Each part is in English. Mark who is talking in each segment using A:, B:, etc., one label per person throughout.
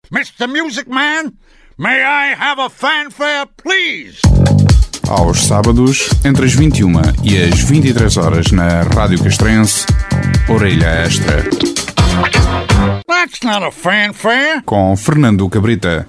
A: Mr. Music Man, may I have a fanfare, please?
B: Aos sábados, entre as 21 e as 23 horas na Rádio Castrense, Orelha Extra.
A: That's not a fanfare.
B: Com Fernando Cabrita.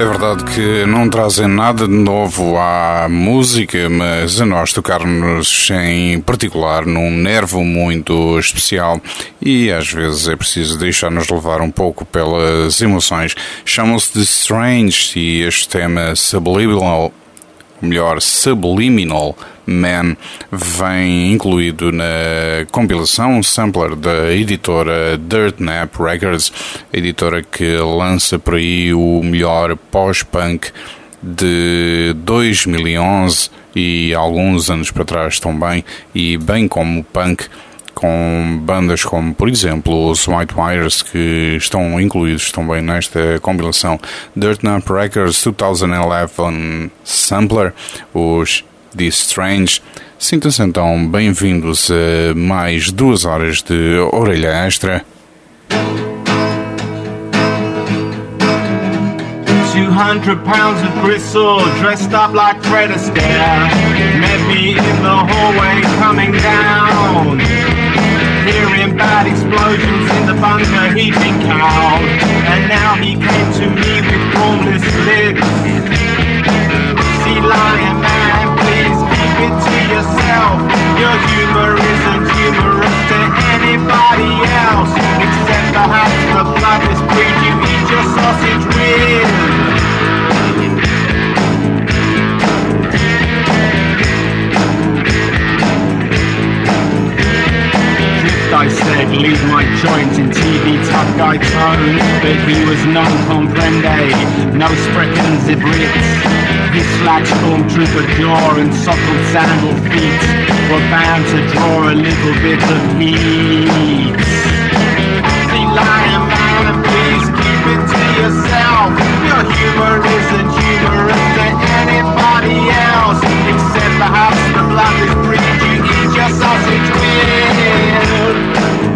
B: É verdade que não trazem nada de novo à música, mas a nós tocar-nos em particular num nervo muito especial e às vezes é preciso deixar-nos levar um pouco pelas emoções. Chamam-se The Strange e este tema Subliminal Man vem incluído na compilação Sampler da editora Dirt Nap Records, a editora que lança por aí o melhor pós-punk de 2011 e alguns anos para trás também, e bem como punk, com bandas como, por exemplo, os White Wires, que estão incluídos também nesta compilação. Dirt Nap Records 2011 Sampler, os The Strange. Sintam-se então bem-vindos a mais 2 horas de orelha extra.
C: 200 pounds of gristle, dressed up like Fred Astaire, met me in the hallway coming down. Hearing bad explosions in the bunker, he'd been cowed, and now he came to me with formless lips. Sea lion man, please keep it to yourself. Your humor isn't humorous to anybody else, except perhaps the bloodless breed you eat your sausage with. I said, leave my joint in TV tough guy tone, but he was non-comprende, no sprechen Sie Brits. His slack stormtrooper jaw and sockled sandal feet were bound to draw a little bit of heat. Sea lion man, please keep it to yourself. Your humor isn't humorous to anybody else, except perhaps the bloodless breed you eat your sausage with.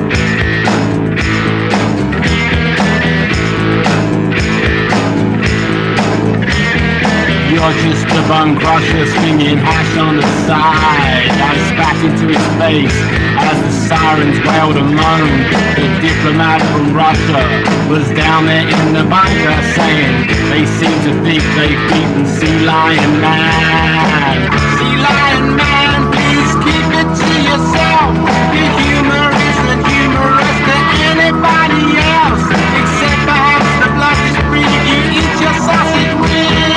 C: You're just a bone crusher swinging hash on the side. I spat into his face as the sirens wailed and moaned. The diplomat from Russia was down there in the bunker saying they seem to think they've beaten Sea Lion Man. Sea Lion Man, please keep it to yourself. Your humor isn't humorous to anybody else, except perhaps the bloodless breed you eat your sausage with.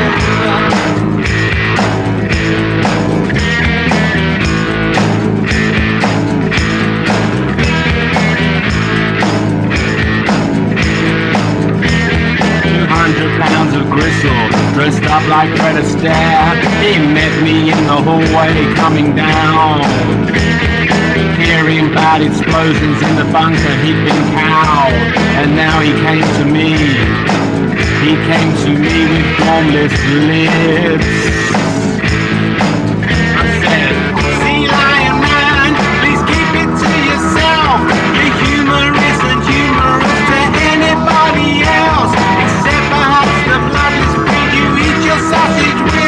C: Pounds of gristle, dressed up like Fred Astaire. He met me in the hallway coming down. Hearing bad explosions in the bunker, he'd been cowed, and now he came to me. He came to me with formless lips. I said, Sea Lion Man, please keep it to yourself. Your humor isn't humorous to anybody else, except perhaps the bloodless breed you eat your sausage with.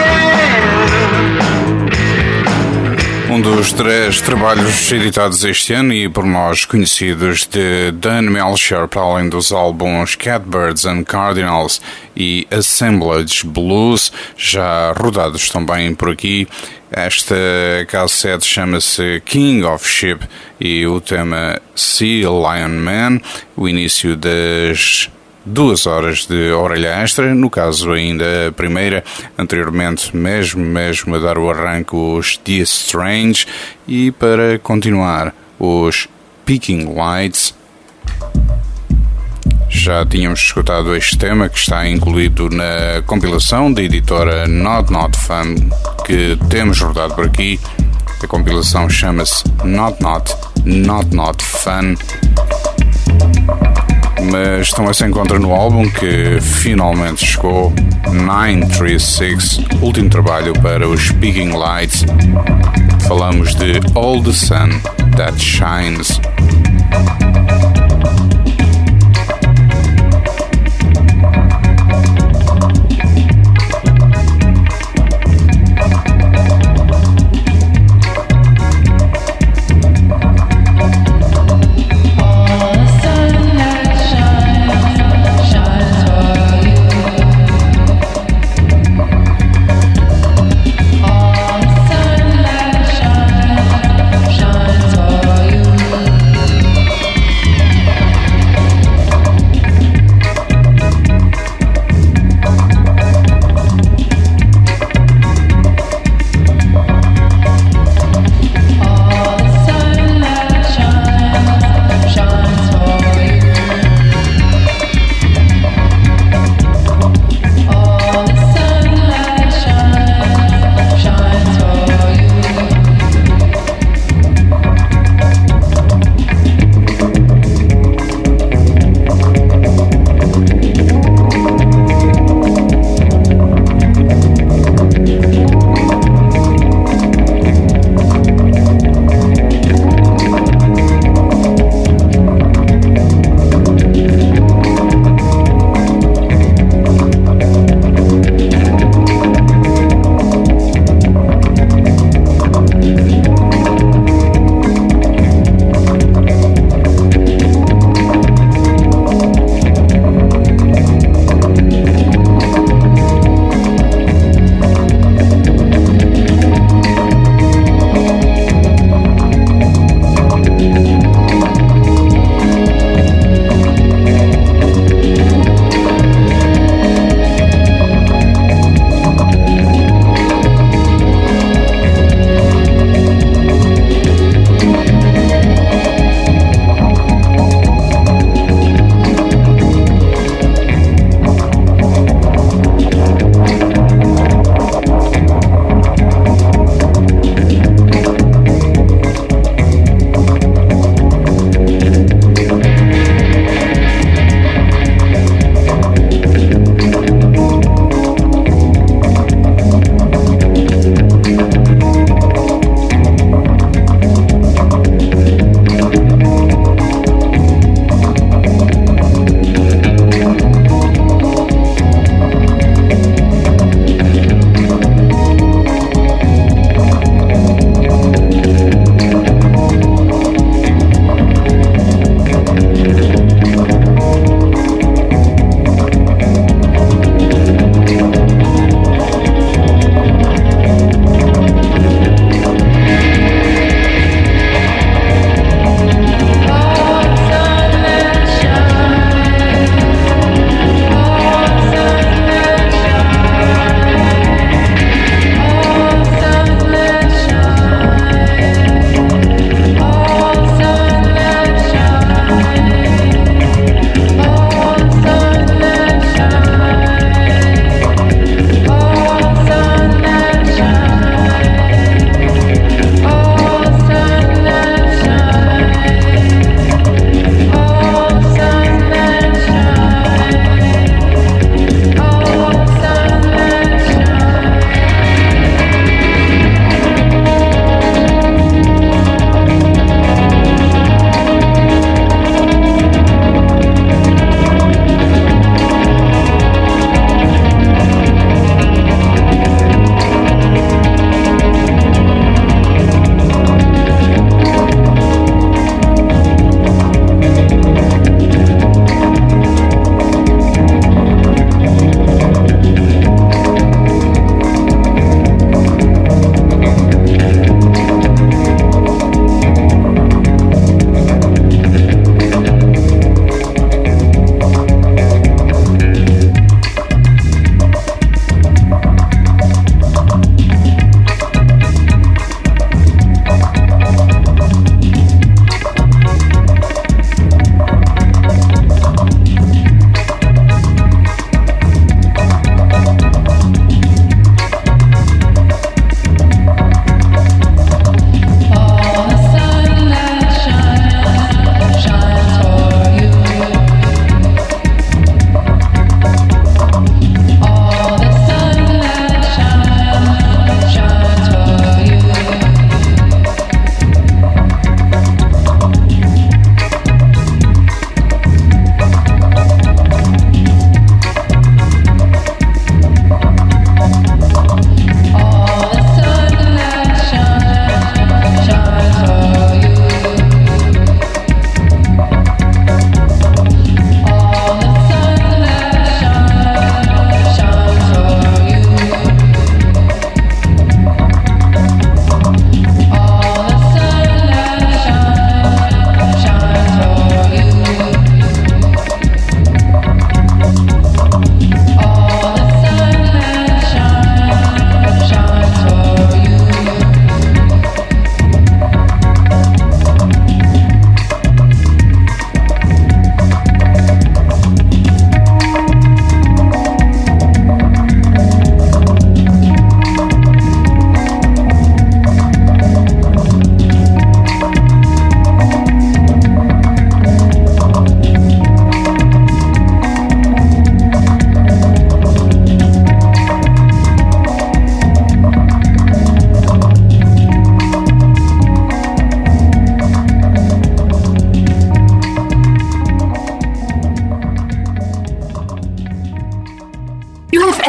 B: Dos 3 trabalhos editados este ano e por nós conhecidos de Dan Melcher, para além dos álbuns Catbirds and Cardinals e Assemblage Blues, já rodados também por aqui. Esta cassete chama-se King of Ship e o tema Sea Lion Man, o início das 2 horas de orelha extra, no caso ainda a primeira, anteriormente mesmo a dar o arranque os The Strange, e para continuar os Peaking Lights. Já tínhamos escutado este tema que está incluído na compilação da editora Not Fun que temos rodado por aqui. A compilação chama-se Not Fun, mas também se encontra no álbum que finalmente chegou, 936, último trabalho para os Peaking Lights. Falamos de All the Sun That Shines.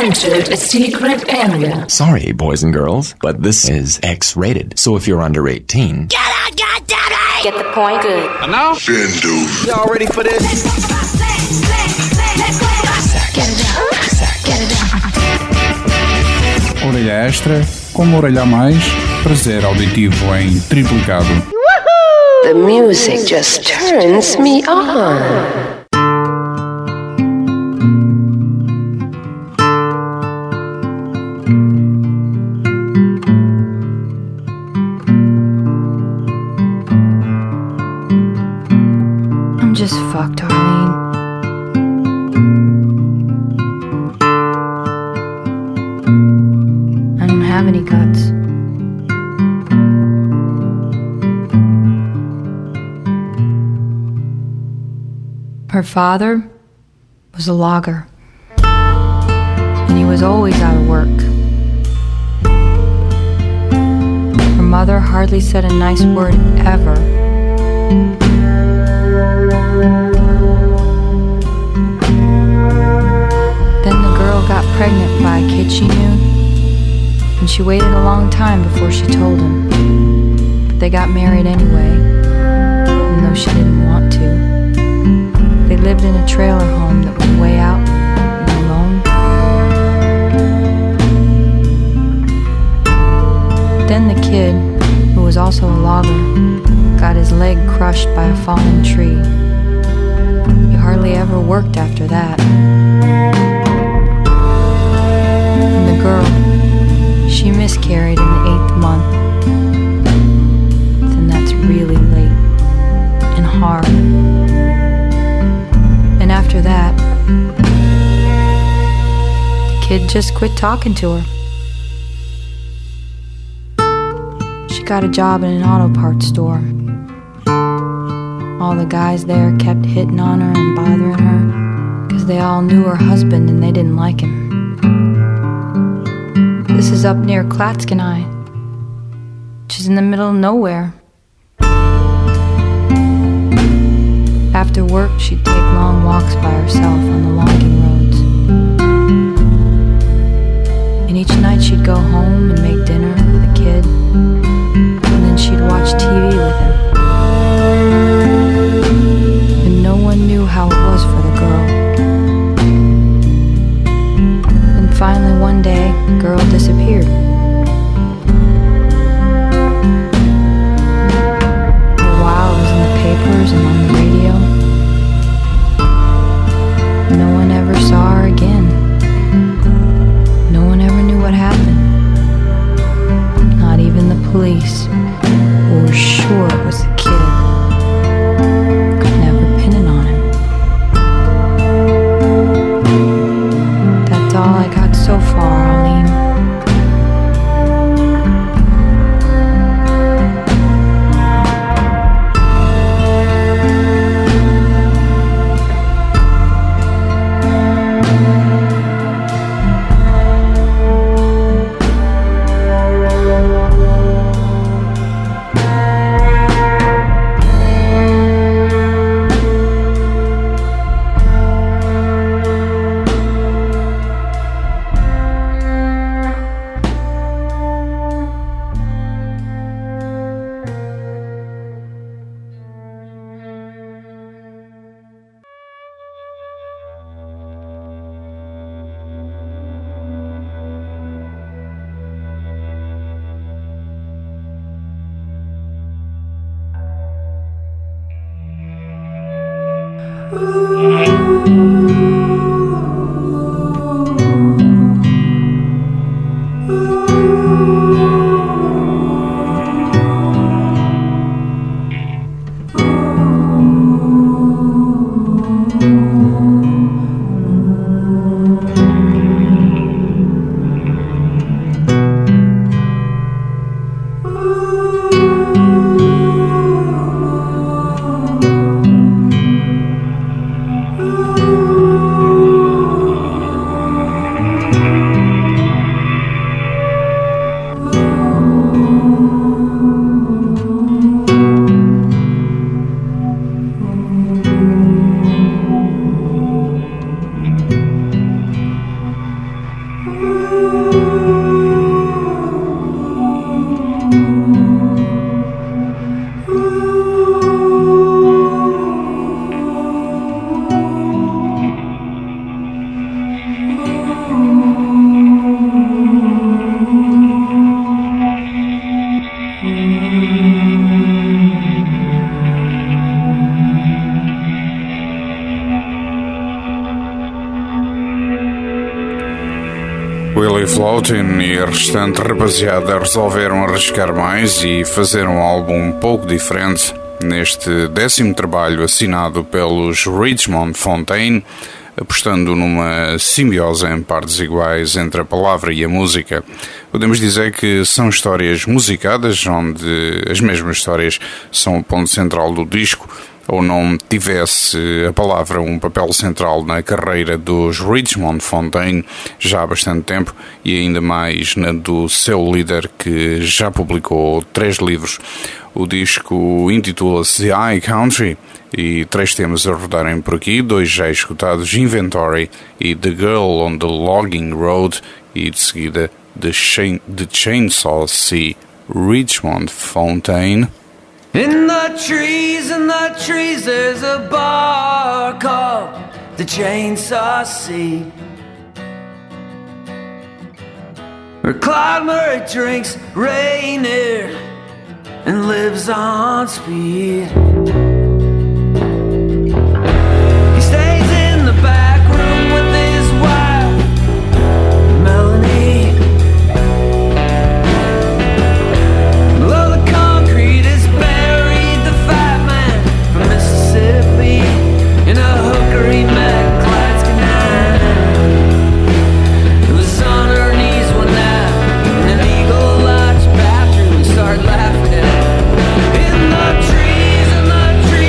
D: entered a secret area.
E: Sorry, boys and girls, but this is X-rated. So if you're under 18...
D: Get out, goddammit! Get the point? Good.
A: And now?
F: Shindu.
E: Y'all ready for this?
D: Get it out. Get it out.
B: Orelha extra, como orelha a mais, prazer auditivo em triplicado.
D: The music just turns me on.
G: I'm just fucked, Arlene. I don't have any guts. Her father was a logger, and he was always out of work. Her mother hardly said a nice word ever. Then the girl got pregnant by a kid she knew, and she waited a long time before she told him. But they got married anyway, even though she didn't want to. They lived in a trailer home that was way out and alone. Then the kid, who was also a logger, got his leg crushed by a fallen tree. He hardly ever worked after that. And the girl, she miscarried in the 8th month. Then that's really late and hard. And after that, the kid just quit talking to her. She got a job in an auto parts store. All the guys there kept hitting on her and bothering her because they all knew her husband and they didn't like him. This is up near Klatskanai, which is in the middle of nowhere. After work, she'd take long walks by herself on the logging roads. And each night she'd go home and make dinner for the kid, and then she'd watch TV with him. And no one knew how it was for the girl. And finally one day, the girl disappeared. For a while it was in the papers and on the radio. No one ever saw her again. No one ever knew what happened. Not even the police, who were sure it was the kid. Could never pin it on him. That's all I got so far, Arlene.
B: Billy Floatin e a restante rapaziada resolveram arriscar mais e fazer um álbum um pouco diferente neste 10º trabalho assinado pelos Richmond Fontaine, apostando numa simbiose em partes iguais entre a palavra e a música. Podemos dizer que são histórias musicadas, onde as mesmas histórias são o ponto central do disco, ou não tivesse a palavra um papel central na carreira dos Richmond Fontaine já há bastante tempo, e ainda mais na do seu líder, que já publicou 3 livros. O disco intitula-se The High Country e 3 temas a rodarem por aqui, 2 já escutados, Inventory e The Girl on the Logging Road, e de seguida The Chainsaw Sea, Richmond Fontaine.
F: In the trees there's a bar called the Chainsaw Sea, where Claude Murray drinks Rainier and lives on speed. He stays in the back room with his wife, Melanie. Below the concrete is buried the fat man from Mississippi in a hooker he met Gladstone. It was on her knees one night in an Eagle Lodge bathroom and started laughing at it. In the trees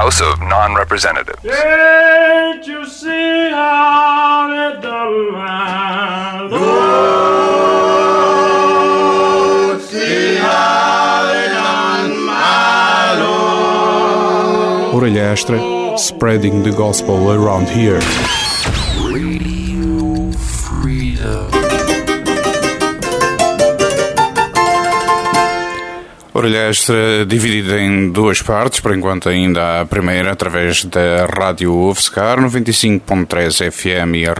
H: House of Non-Representatives.
C: Can't you see how they done my Lord? See how they done my Lord?
B: Orelha Extra, spreading the gospel around here.
F: Radio Freedom.
B: Orelha Extra dividida em duas partes, por enquanto ainda a primeira através da Rádio UFSCar 95.3 FM e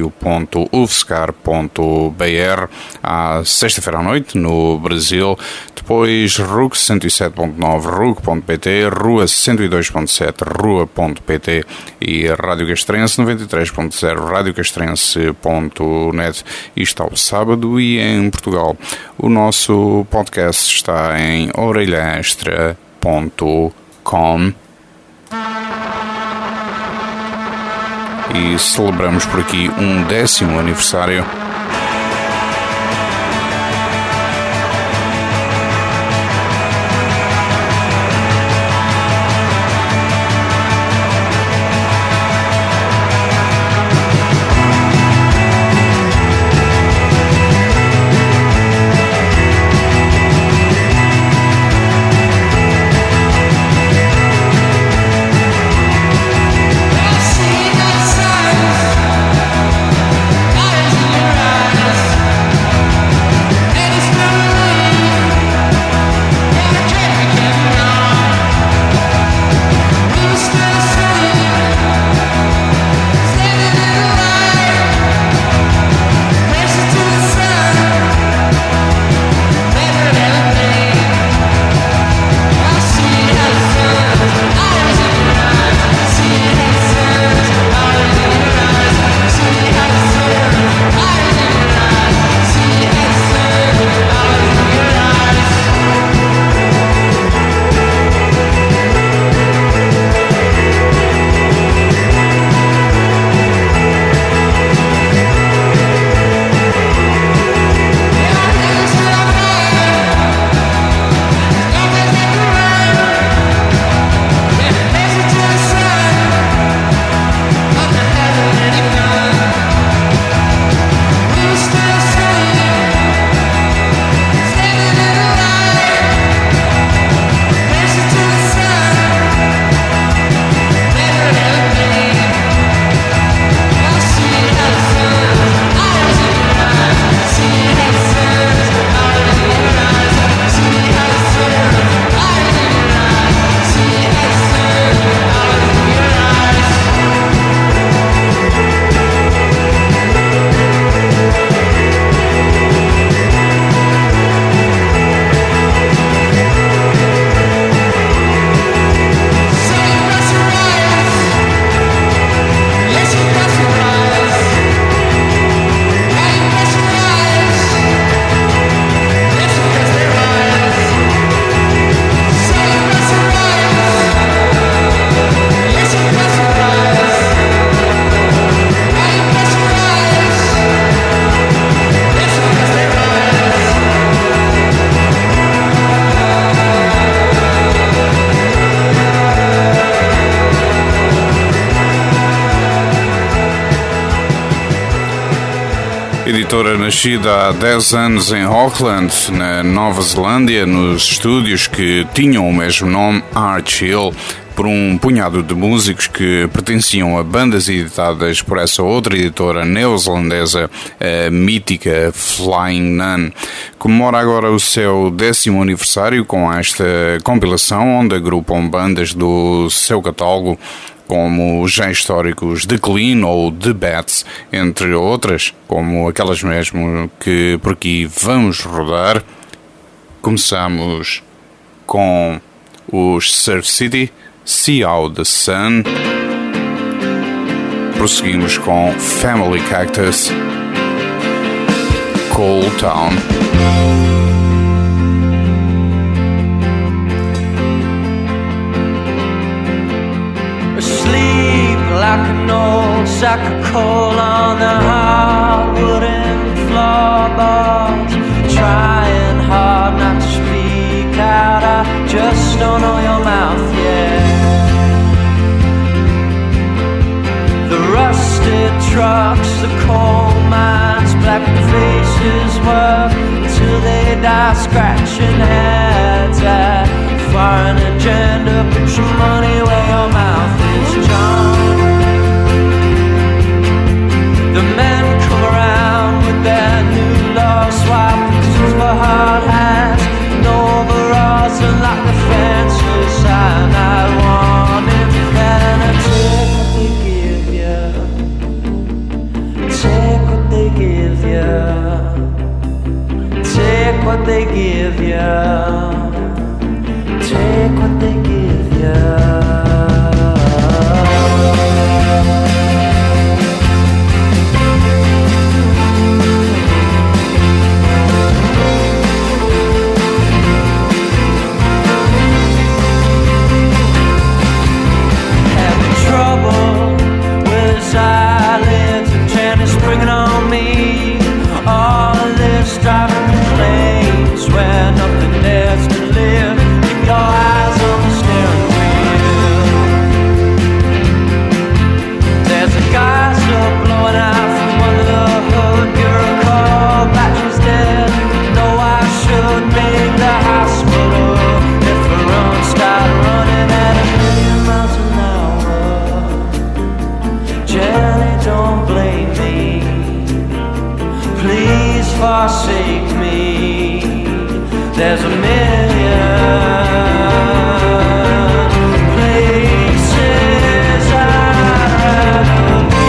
B: radio.ufscar.br à sexta-feira à noite no Brasil, depois RUC 107.9 RUC.pt, Rua 102.7 Rua.pt e Rádio Castrense 93.0 radiocastrense.net. Isto ao sábado e em Portugal. O nosso podcast está em orelhaextra.com e celebramos por aqui um 10º aniversário. Editora nascida há 10 anos em Auckland, na Nova Zelândia, nos estúdios que tinham o mesmo nome, Arch Hill, por um punhado de músicos que pertenciam a bandas editadas por essa outra editora neozelandesa, a mítica Flying Nun. Comemora agora o seu 10º aniversário com esta compilação, onde agrupam bandas do seu catálogo, como os já históricos The Clean ou The Bats, entre outras, como aquelas mesmo que por aqui vamos rodar. Começamos com os Surf City, See Out the Sun. Prosseguimos com Family Cactus, Cold Town.
F: Asleep like an old sack of coal on the hard wooden floorboards, trying hard not to speak out. I just don't know your mouth yet. are scratching heads at foreign agenda. Put your money where your mouth is, John. The men come around with their new law, swap pistols for hard hats and overalls, and like the fences and I want it. And I take what they give you, take what they give you, take what they give you, take what they give you. Bringing on me all this driving planes where nothing dares to live. Keep your eyes on the steering wheel. There's a geyser blowing out from under the hood. Give her a call, battery's dead. No, I should make the hospital if the run start running at 1,000,000 miles an hour. Jenny, don't blame me. Please forsake me. There's a million places I'd rather be.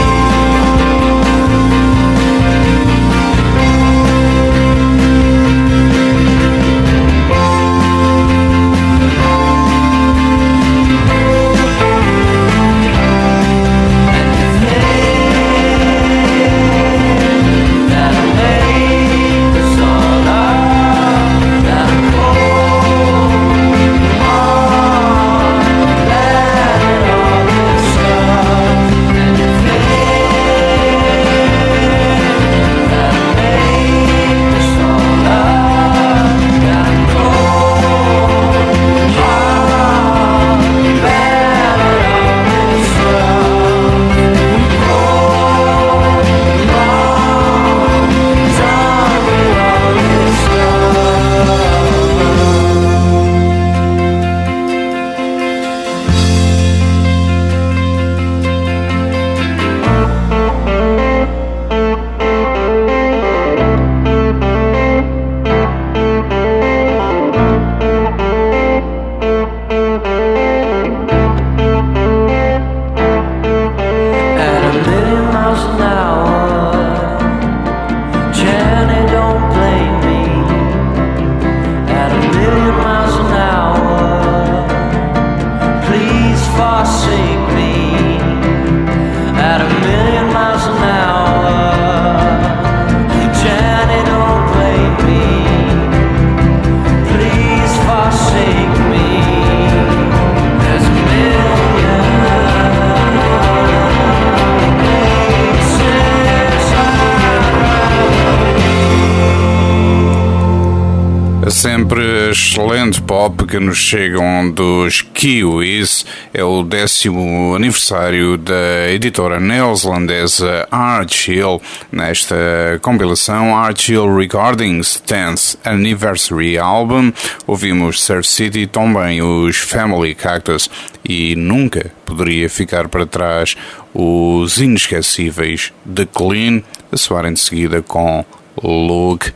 B: Sempre excelente pop que nos chegam dos Kiwis. É o 10º aniversário da editora neozelandesa Archill. Nesta compilação Archill Recordings 10th Anniversary Album ouvimos Surf City, também os Family Cactus e nunca poderia ficar para trás os inesquecíveis The Clean, a soarem de seguida com Look.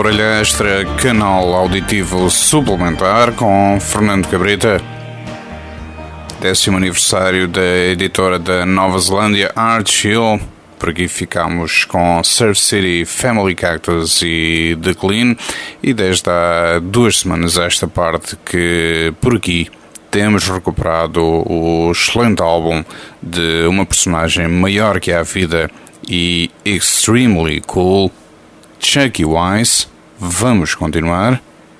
B: Orelha Extra, canal auditivo suplementar com Fernando Cabrita. 10º aniversário da editora da Nova Zelândia, Arch Hill. Por aqui ficamos com Surf City, Family Cactus e The Clean. E desde há 2 semanas esta parte que por aqui temos recuperado o excelente álbum de uma personagem maior que a vida e extremely cool, Chucky Wise. Vamos continuar.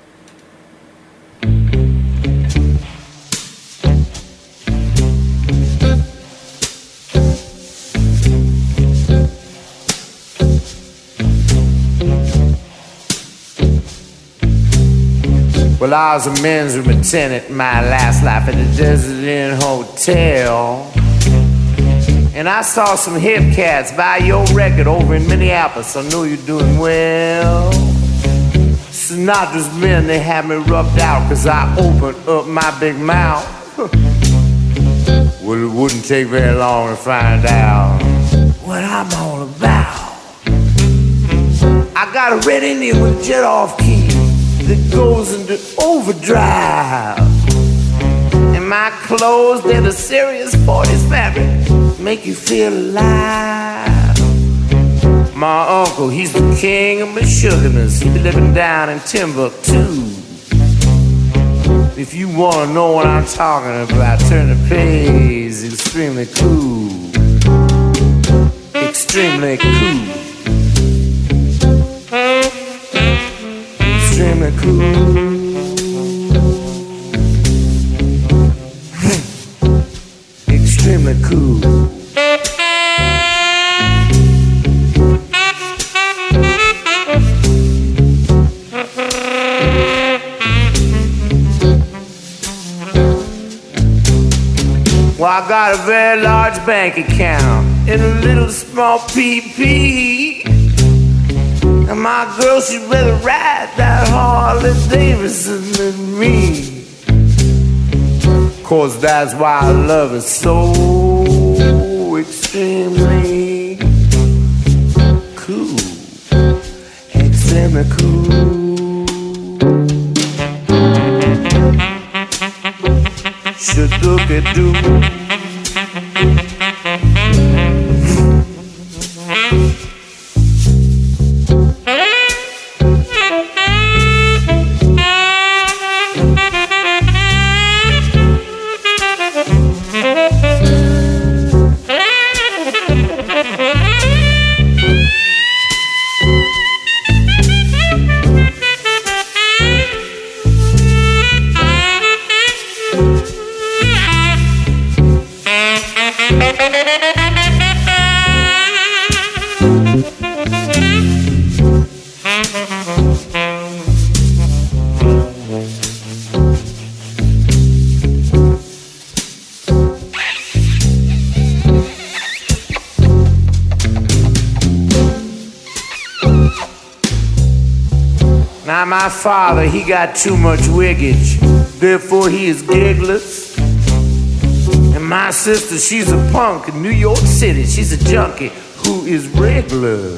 H: Well, I was a men's room attendant in my last life at the Desert Inn Hotel. And I saw some hip cats buy your record over in Minneapolis. I know you're doing well. Sinatra's men, they had me rubbed out cause I opened up my big mouth. Well, it wouldn't take very long to find out what I'm all about. I got a red Indian with a jet off key that goes into overdrive. And my clothes, they're the serious 40s fabric, make you feel alive. My uncle, he's the king of Meshuggahs. He be living down in Timbuktu. If you wanna know what I'm talking about, turn the page. Extremely cool. Extremely cool. Extremely cool. Extremely cool. Well, I got a very large bank account and a little small PP. And my girl, she'd rather ride that Harley Davidson than me. 'Cause that's why I love her so extremely cool. Extremely cool. Should look at do. Now my father, he got too much wiggage, therefore he is gigless. And my sister, she's a punk in New York City. She's a junkie who is regular.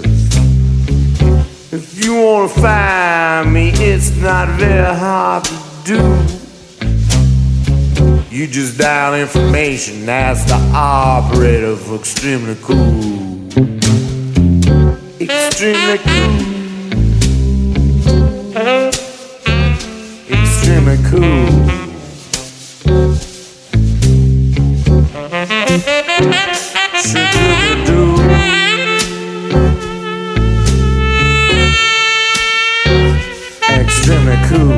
H: If you wanna find me, it's not very hard to do. You just dial information, that's the operator for Extremely Cool. Extremely cool. Extremely cool. Should do. Extremely cool.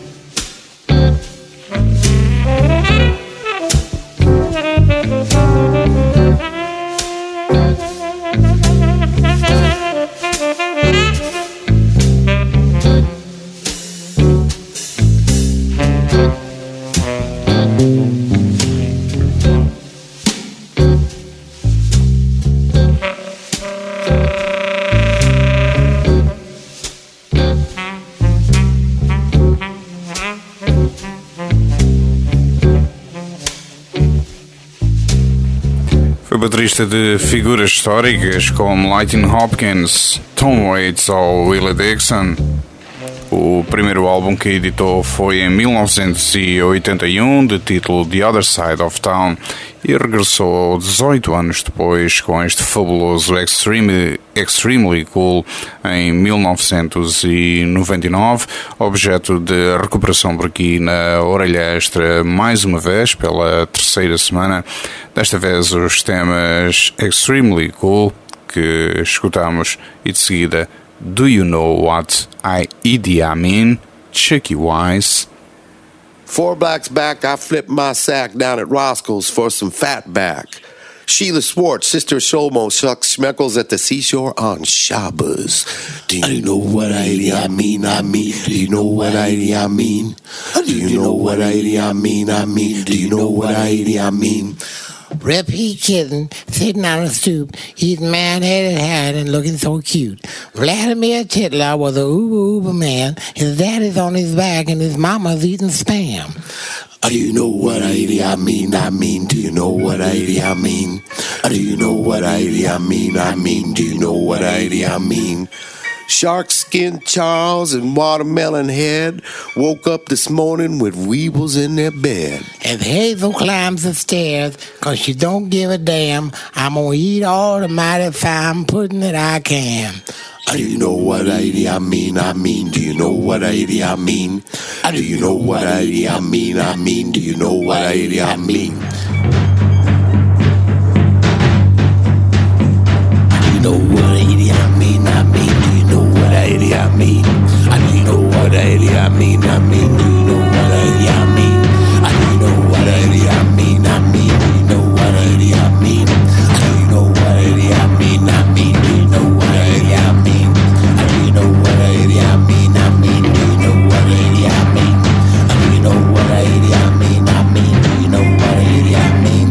B: Baterista de figuras históricas como Lightning Hopkins, Tom Waits ou Willie Dixon. O primeiro álbum que editou foi em 1981, de título The Other Side of Town, e regressou 18 anos depois com este fabuloso Extremely Cool em 1999, objeto de recuperação por aqui na Orelha Extra mais uma vez, pela terceira semana. Desta vez os temas Extremely Cool, que escutamos, e de seguida Do You Know What I mean? Chucky Wise.
I: 4 blocks back, I flipped my sack down at Roscoe's for some fatback. Sheila Swartz, sister of Shlomo Schmeckles at the seashore on Shabbos. Do you know what I mean? Do you know what I mean? Do you know what I mean? Do you know what I mean?
J: Rep Pete Kitten, sitting on a stoop, eating man-headed hat and looking so cute. Vladimir Titler was a uber man. His daddy's on his back and his mama's eating spam.
I: Do you know what I mean? Do you know what I mean? Do you know what I mean? Do you know what I mean? Shark Skin Charles and Watermelon Head woke up this morning with weebles in their bed.
J: As Hazel climbs the stairs, 'cause she don't give a damn, I'm gonna eat all the mighty fine pudding that I can.
I: Do you know what I mean? Do you know what I mean? Do you know what I mean? Do you know what I mean? Do you know what I mean? Do you know what I mean? Do you know what I mean? Do you know what I mean? Do you know what I mean? Do you know what I mean? Do you know what I mean? Do you know what I mean? Do you know what I mean? Do you know what I mean? Do you know what I mean? Do you know what I mean? Do you know what I mean?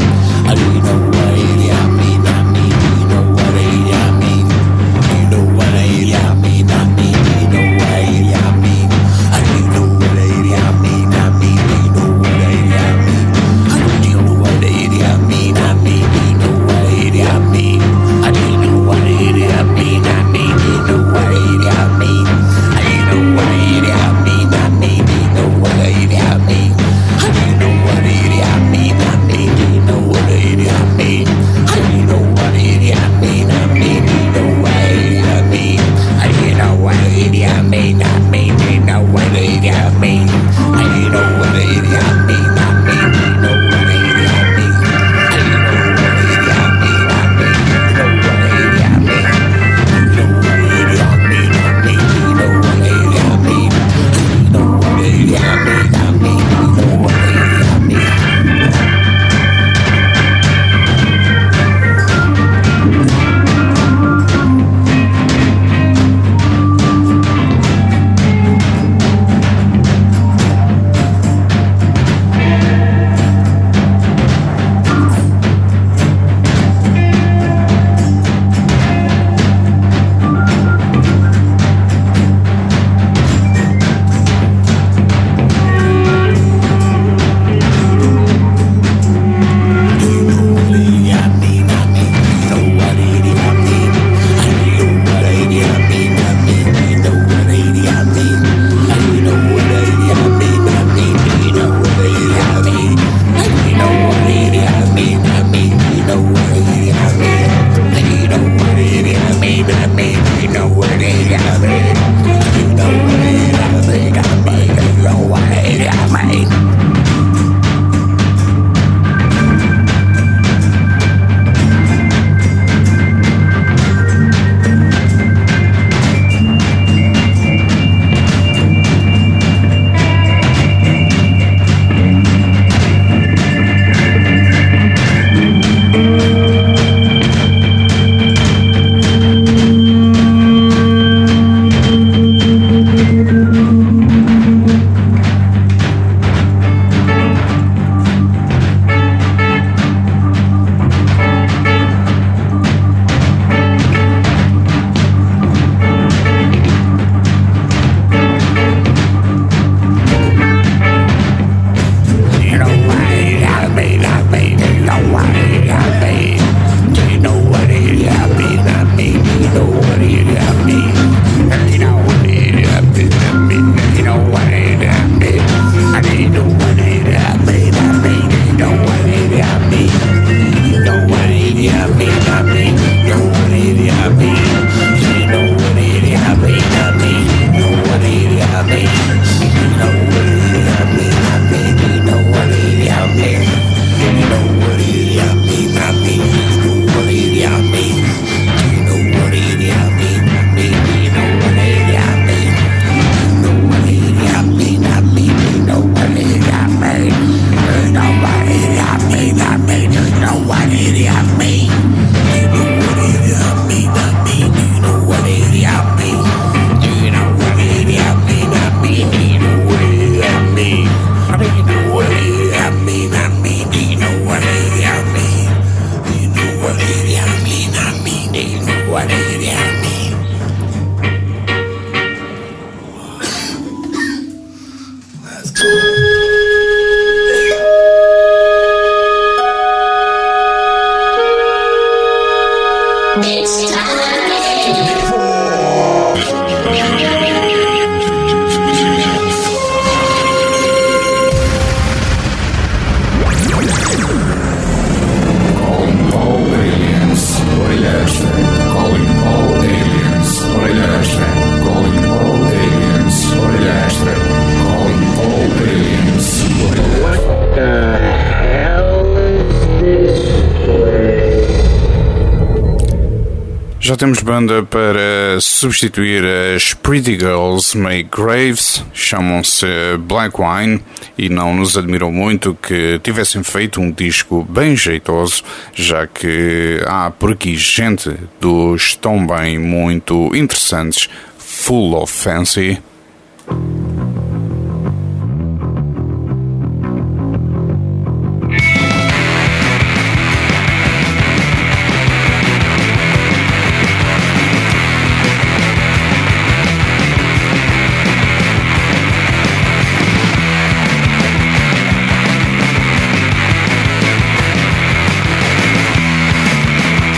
B: Já temos banda para substituir as Pretty Girls Make Graves, chamam-se Black Wine e não nos admirou muito que tivessem feito um disco bem jeitoso, já que há por aqui gente dos tão bem muito interessantes Full of Fancy.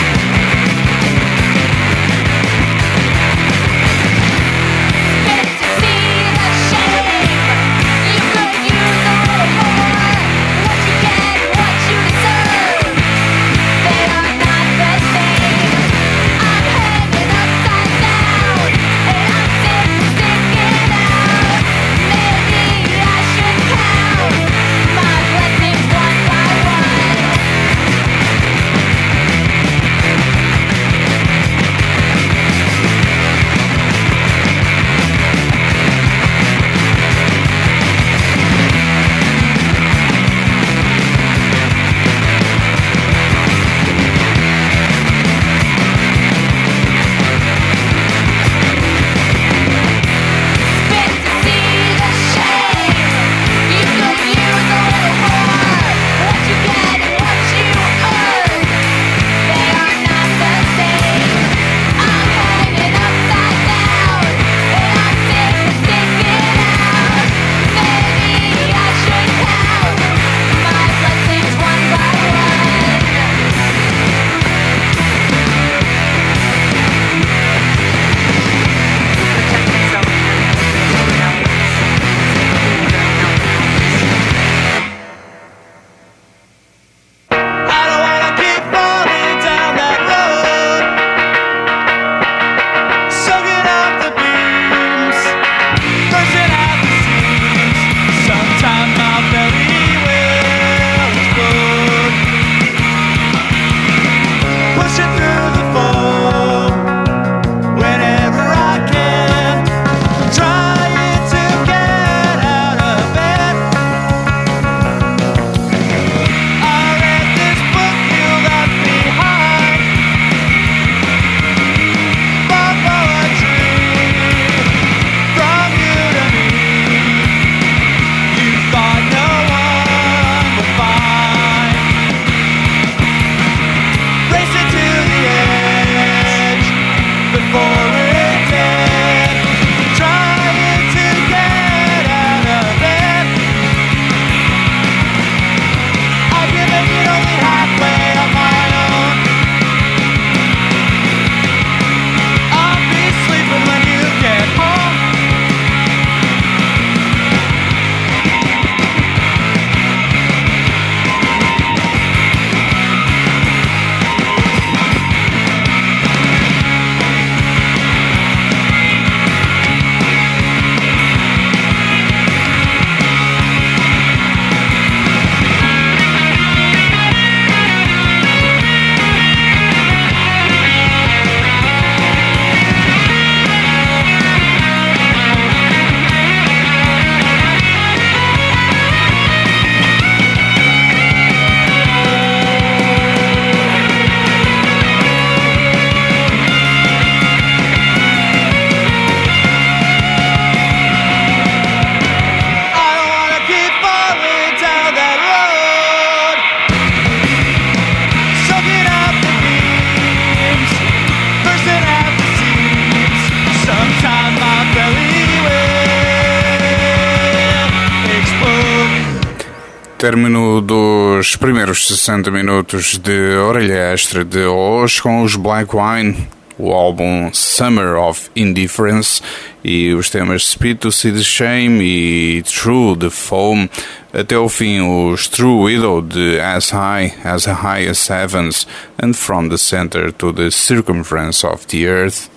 K: Get
B: Término dos primeiros 60 minutos de Orelha Extra de hoje com os Black Wine, o álbum Summer of Indifference e os temas Speed to See the Shame e Through the Foam. Até ao fim os True Widow de As High as Heavens and From the Center to the Circumference of the Earth.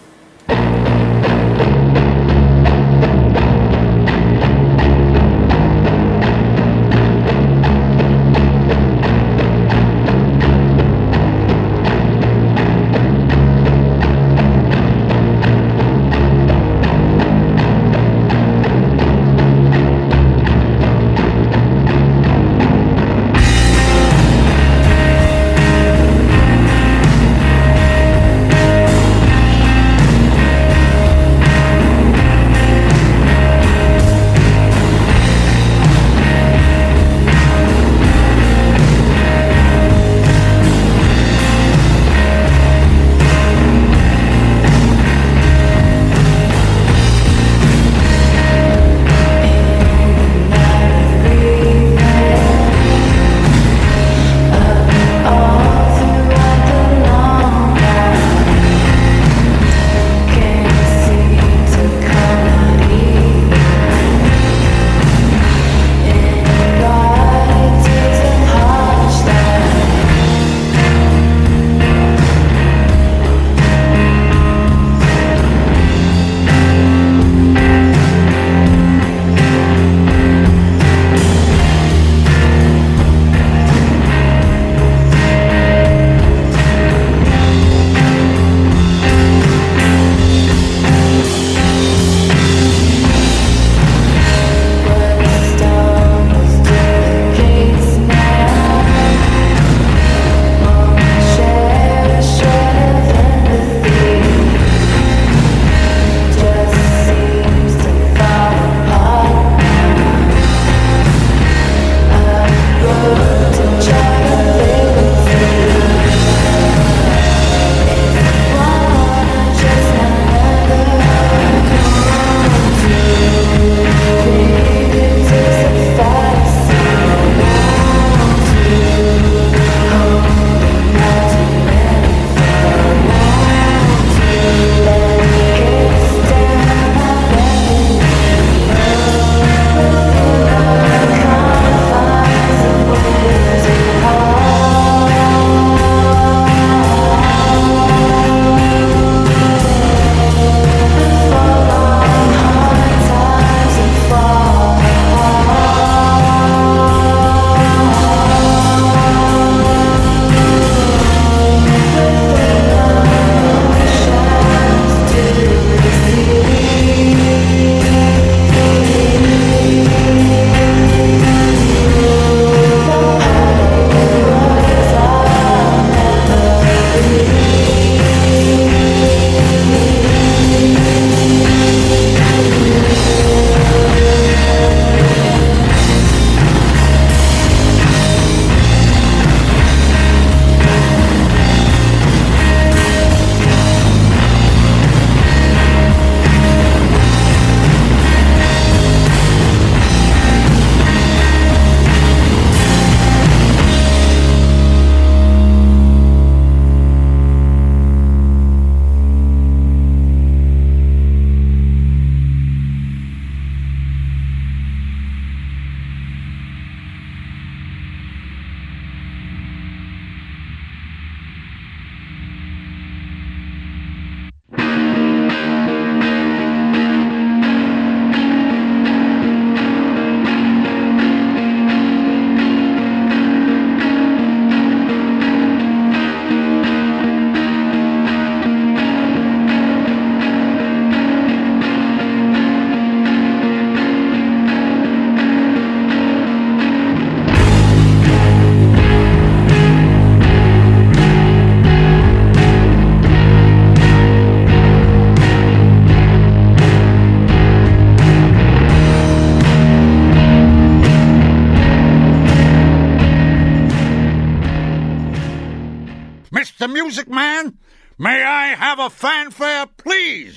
A: Mr. Music Man, may I have a fanfare, please?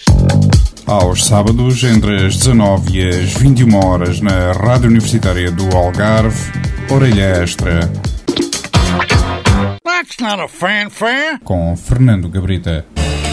B: Aos sábados, entre as 19 e as 21 horas, na Rádio Universitária do Algarve, Orelha Extra.
A: That's not a fanfare.
B: Com Fernando Gabrita.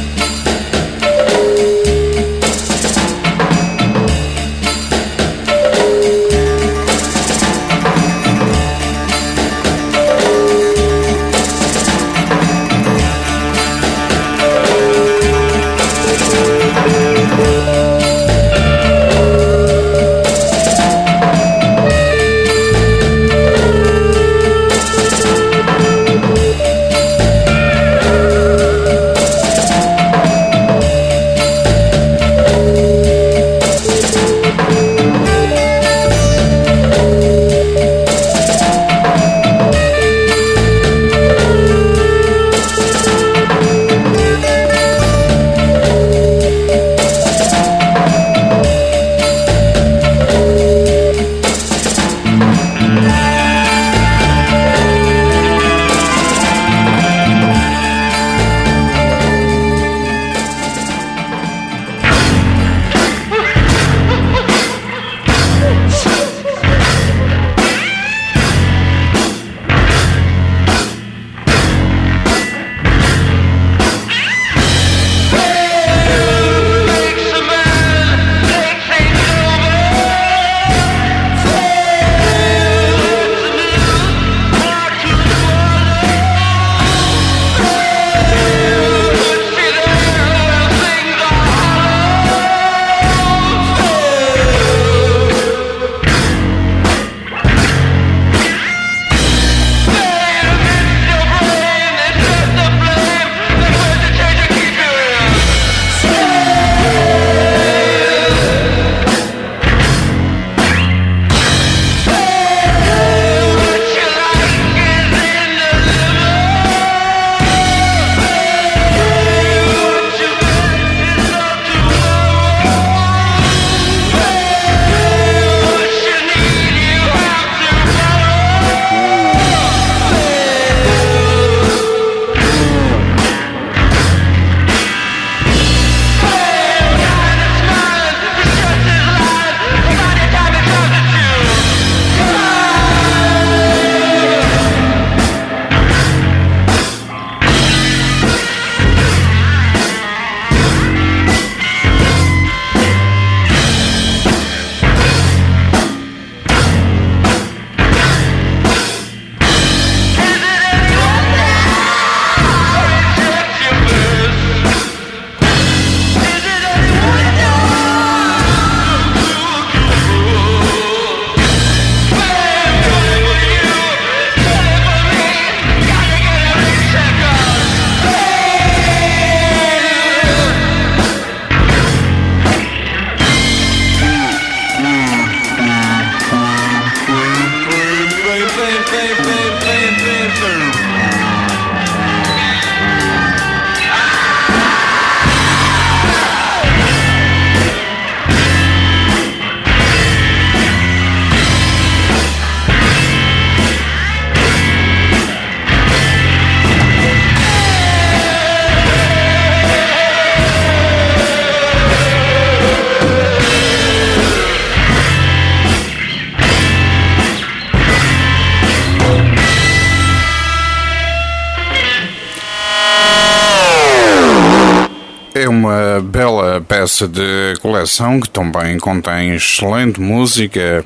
B: É uma bela peça de coleção que também contém excelente música,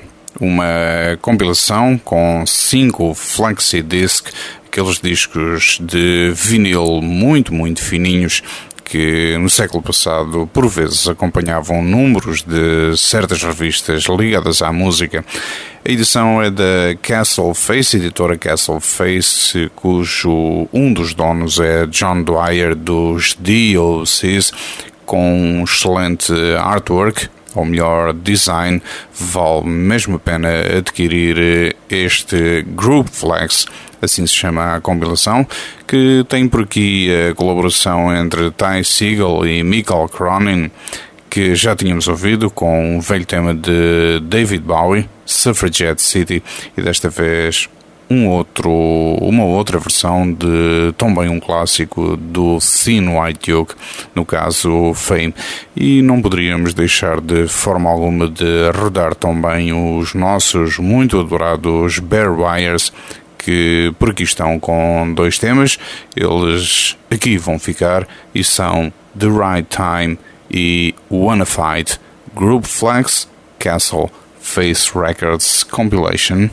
B: uma compilação com 5 flexi-disc, aqueles discos de vinil muito fininhos que no século passado por vezes acompanhavam números de certas revistas ligadas à música. A edição é da Castle Face, editora Castle Face, cujo um dos donos é John Dwyer dos DOCs, com um excelente artwork, ou melhor, design. Vale mesmo a pena adquirir este Group Flex, assim se chama a compilação, que tem por aqui a colaboração entre Ty Segall e Michael Cronin, que já tínhamos ouvido com um velho tema de David Bowie, Suffragette City, e desta vez uma outra versão de também um clássico do Thin White Duke, no caso Fame, e não poderíamos deixar de forma alguma de rodar também os nossos muito adorados Bare Wires, que por aqui estão com 2 temas. Eles aqui vão ficar e são The Right Time e Wanna Fight, Group Flex, Castle, Face Records Compilation.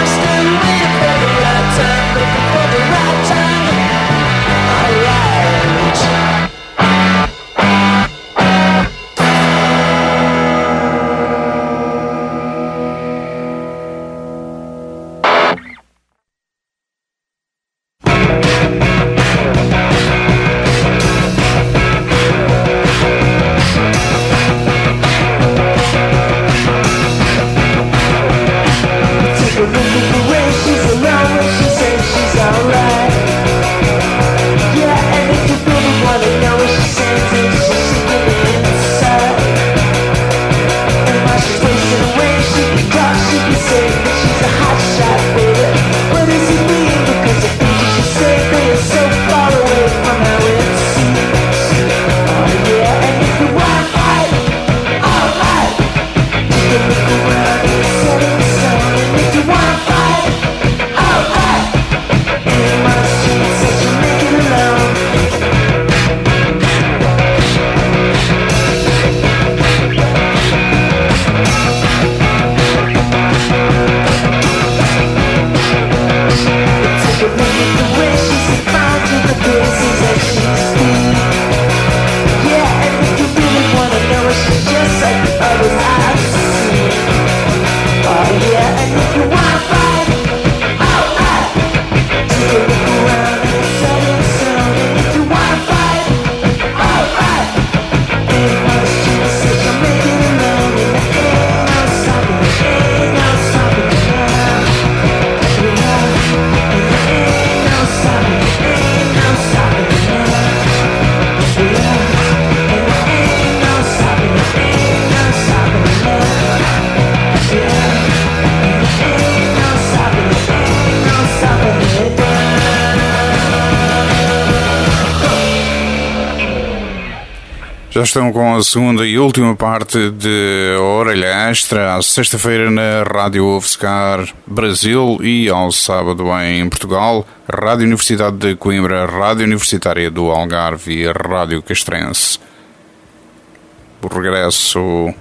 F: Alright.
B: Já estão com a segunda e última parte de Orelha Extra, à sexta-feira na Rádio UFSCar Brasil e ao sábado em Portugal, Rádio Universidade de Coimbra, Rádio Universitária do Algarve e Rádio Castrense. O regresso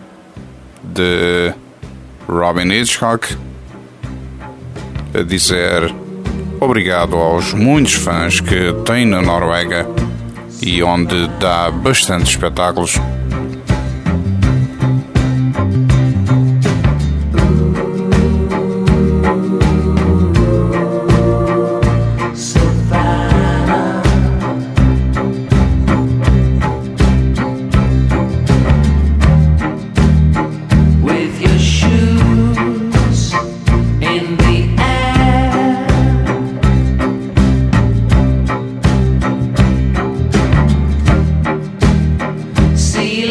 B: de Robyn Hitchcock a dizer obrigado aos muitos fãs que tem na Noruega e onde dá bastante espetáculos.
F: See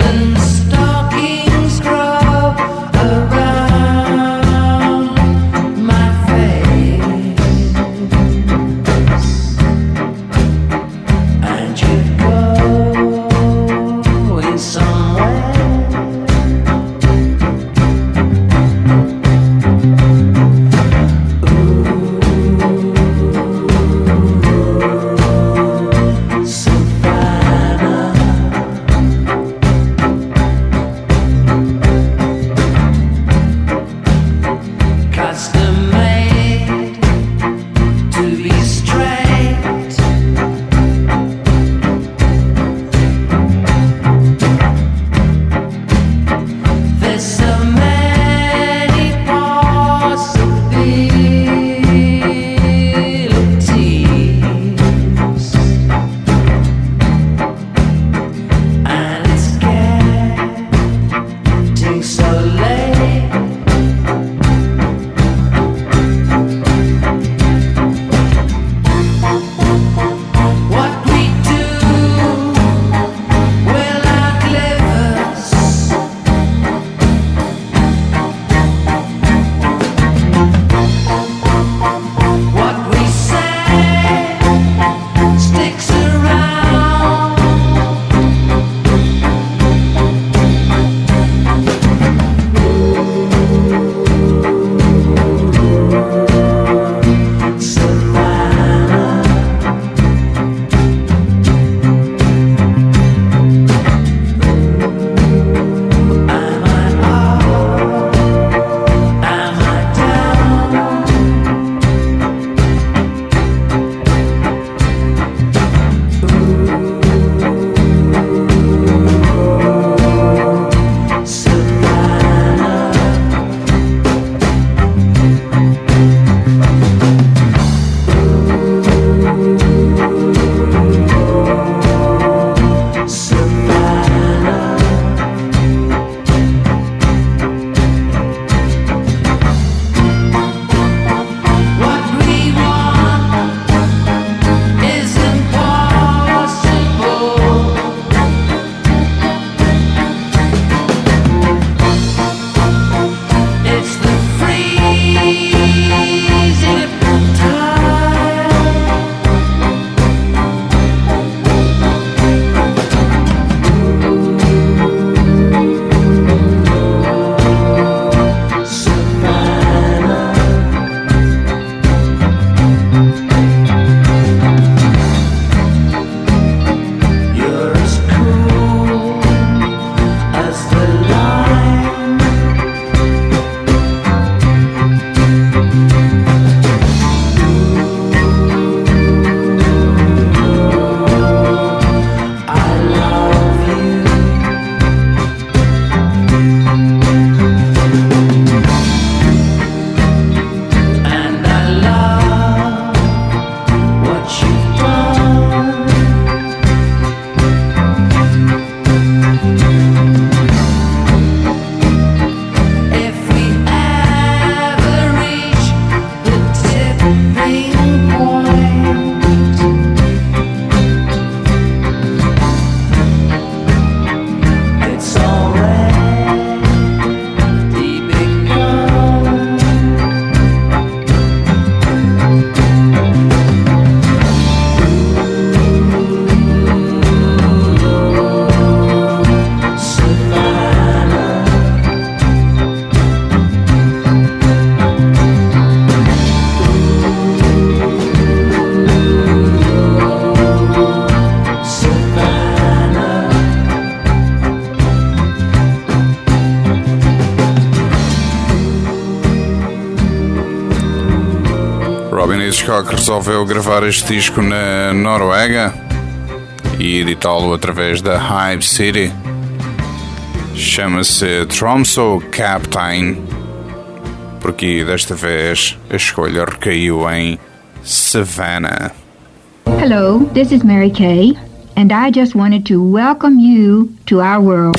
B: Travis Scott resolveu gravar este disco na Noruega e editá-lo através da Hive City. Chama-se Tromsø Captain, porque desta vez a escolha recaiu em Savannah.
K: Hello, this is Mary Kay, and I just wanted to welcome you to our world.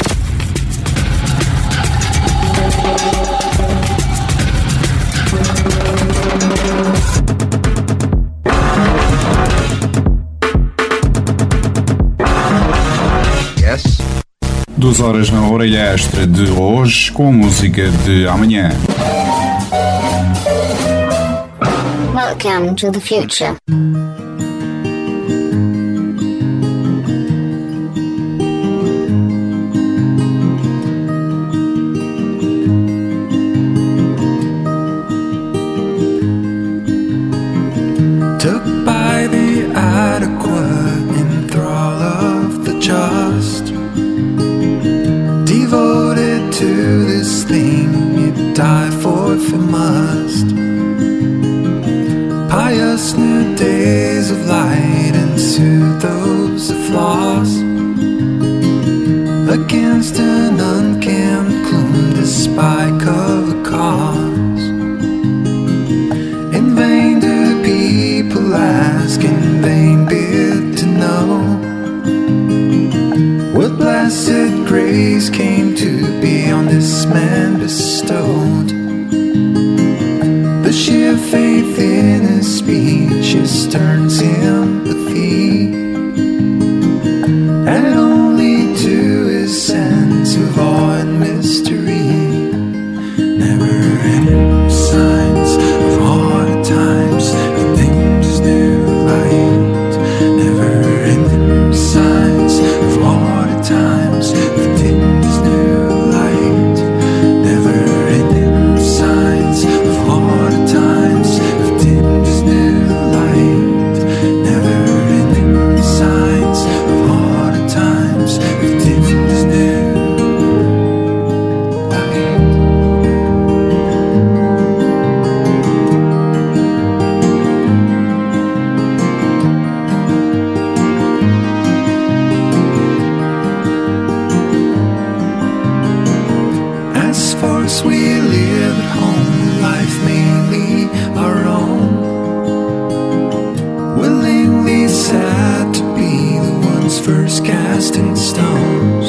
B: Yes. 2 horas na orelha extra de hoje com a música de amanhã.
L: Welcome to the future.
F: Took by the adequate, enthrall of the just, devoted to this thing you die for if you must. Pious new days of light and soothe those of loss against an unkempt gloom, despite cover cause. In vain do people ask, in vain bid to know what blessed grace came to be on this man bestowed. The sheer faith in his speech, his stern sympathy, added only to his sense of awe and mystery. Never-ending signs of hard times, of things new light. Never-ending signs of hard times, of things new light. Never-ending signs of hard times, of things new light. Never-ending signs of hard times, of things new light. As far as we live at home, life mainly our own, willingly sad to be the ones first casting stones.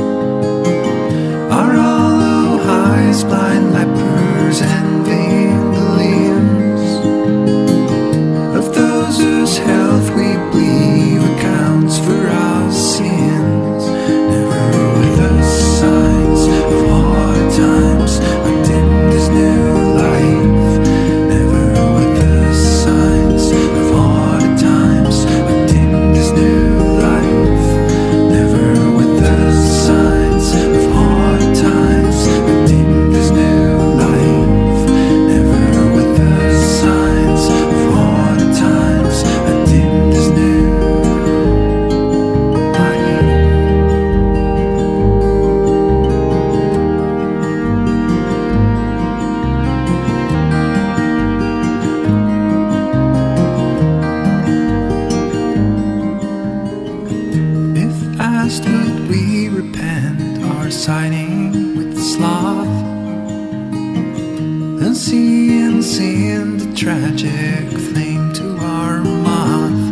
F: Our hollow eyes, blind lepers, envying the limbs of those whose health we believe accounts for our sins. Never with us signs of hard times, dimmed as new life. Never with us signs of hard times, dimmed as new life. Never with us signs of hard times, dimmed as new life. Never with us signs of hard times, dimmed as new life. If asked would we repent our siding with sloth, and see in sin the tragic flame to our moth,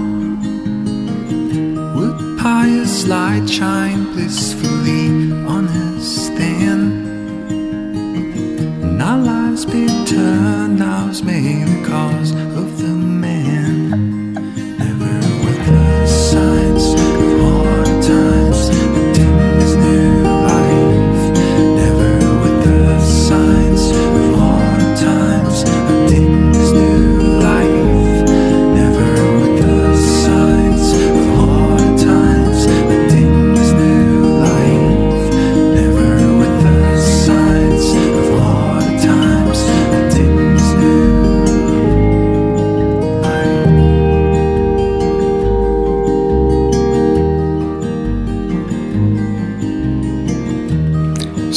F: would pious light shine blissfully on us then, and our lives be turned ours may the cause of the man. Never with the signs of hard times, dim as new life. Never with the signs of hard times, dim as new life. Never with the signs of hard times, dim as new life. Never with the signs of hard times, dim as new life.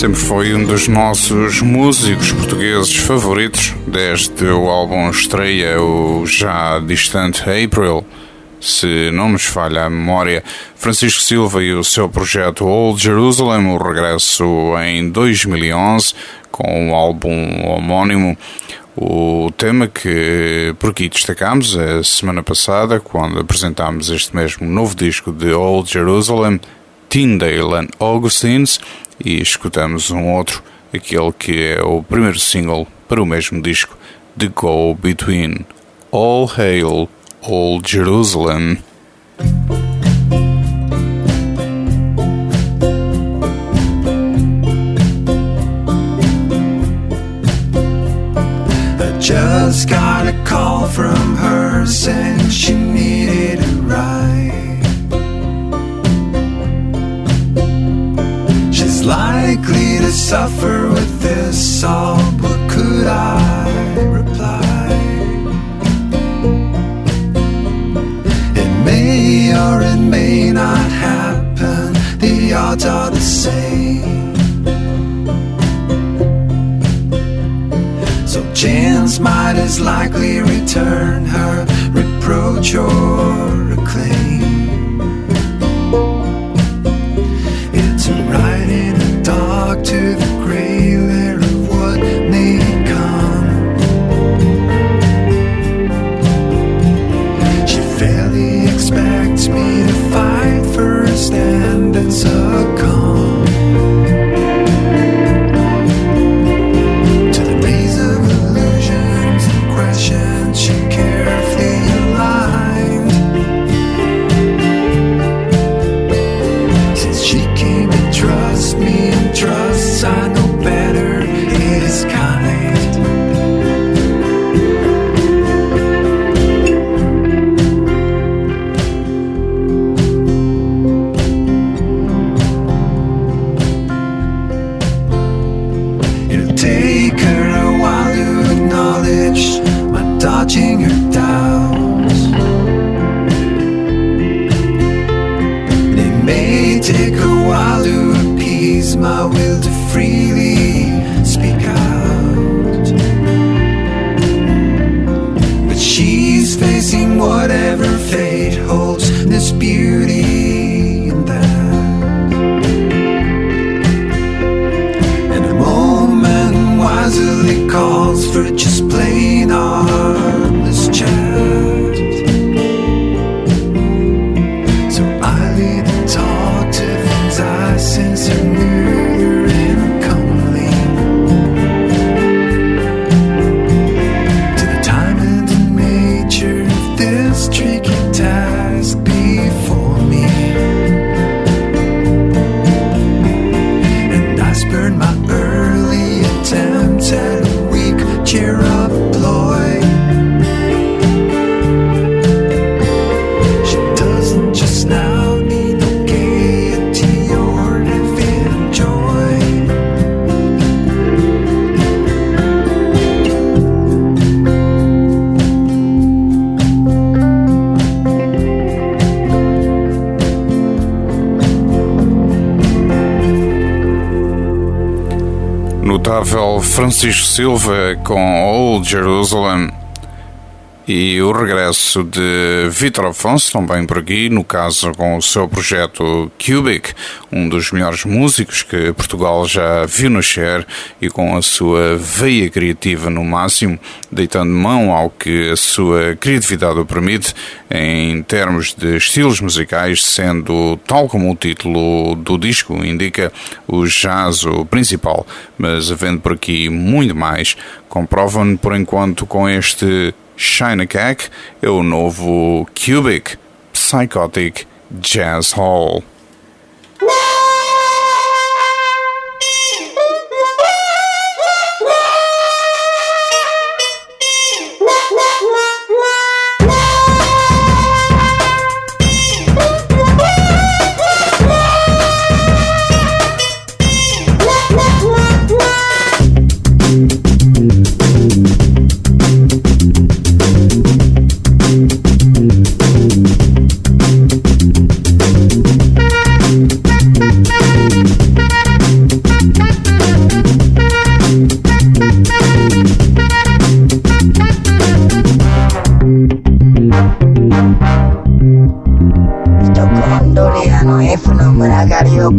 B: Sempre foi um dos nossos músicos portugueses favoritos, desde o álbum estreia, o já distante April, se não nos falha a memória. Francisco Silva e o seu projeto Old Jerusalem, o regresso em 2011 com o álbum homónimo. O tema que por aqui destacámos a semana passada, quando apresentámos este mesmo novo disco de Old Jerusalem, Tyndale and Augustines, e escutamos um outro, aquele que é o primeiro single para o mesmo disco, The Go Between. All Hail Old Jerusalem.
M: Just got a call from her saying she needed a ride. She's likely to suffer with this all, but could I reply? It may or it may not happen, the odds are the same. So chance might as likely return her reproach or acclaim. It's a ride in the dark to the grey layer of what may come. She fairly expects me to fight for a stand and succumb she carefully aligned. Since she came to trust me and trusts I know better is kind. It'll take her a while to acknowledge dodging her doubts. It may take a while to appease my will to freely speak out, but she's facing whatever fate holds. There's beauty in that, and a moment wisely calls for just plain harmless chat. So I lead the talk to things I sense are near and comely, to the time and the nature of this tricky task before me. And I spurred my early attempts at a weak cheer up ploy. She doesn't just now need no gaiety or having joy.
B: Notável Francisco Silva com Old Jerusalem, e o regresso de Vítor Afonso também por aqui, no caso com o seu projeto Cubic, um dos melhores músicos que Portugal já viu nascer, e com a sua veia criativa no máximo, deitando mão ao que a sua criatividade o permite em termos de estilos musicais, sendo, tal como o título do disco indica, o jazz o principal, mas havendo por aqui muito mais. Comprovam por enquanto com este Shine a Cake, é o novo Cubic Psychotic Jazz Hall.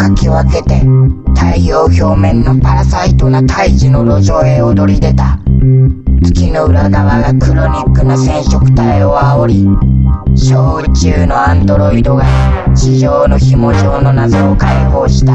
N: かき分けて太陽表面のパラサイトな胎児の路上へ踊り出た。月の裏側がクロニックな染色体を煽り、小宇宙のアンドロイドが地上の紐状の謎を解放した。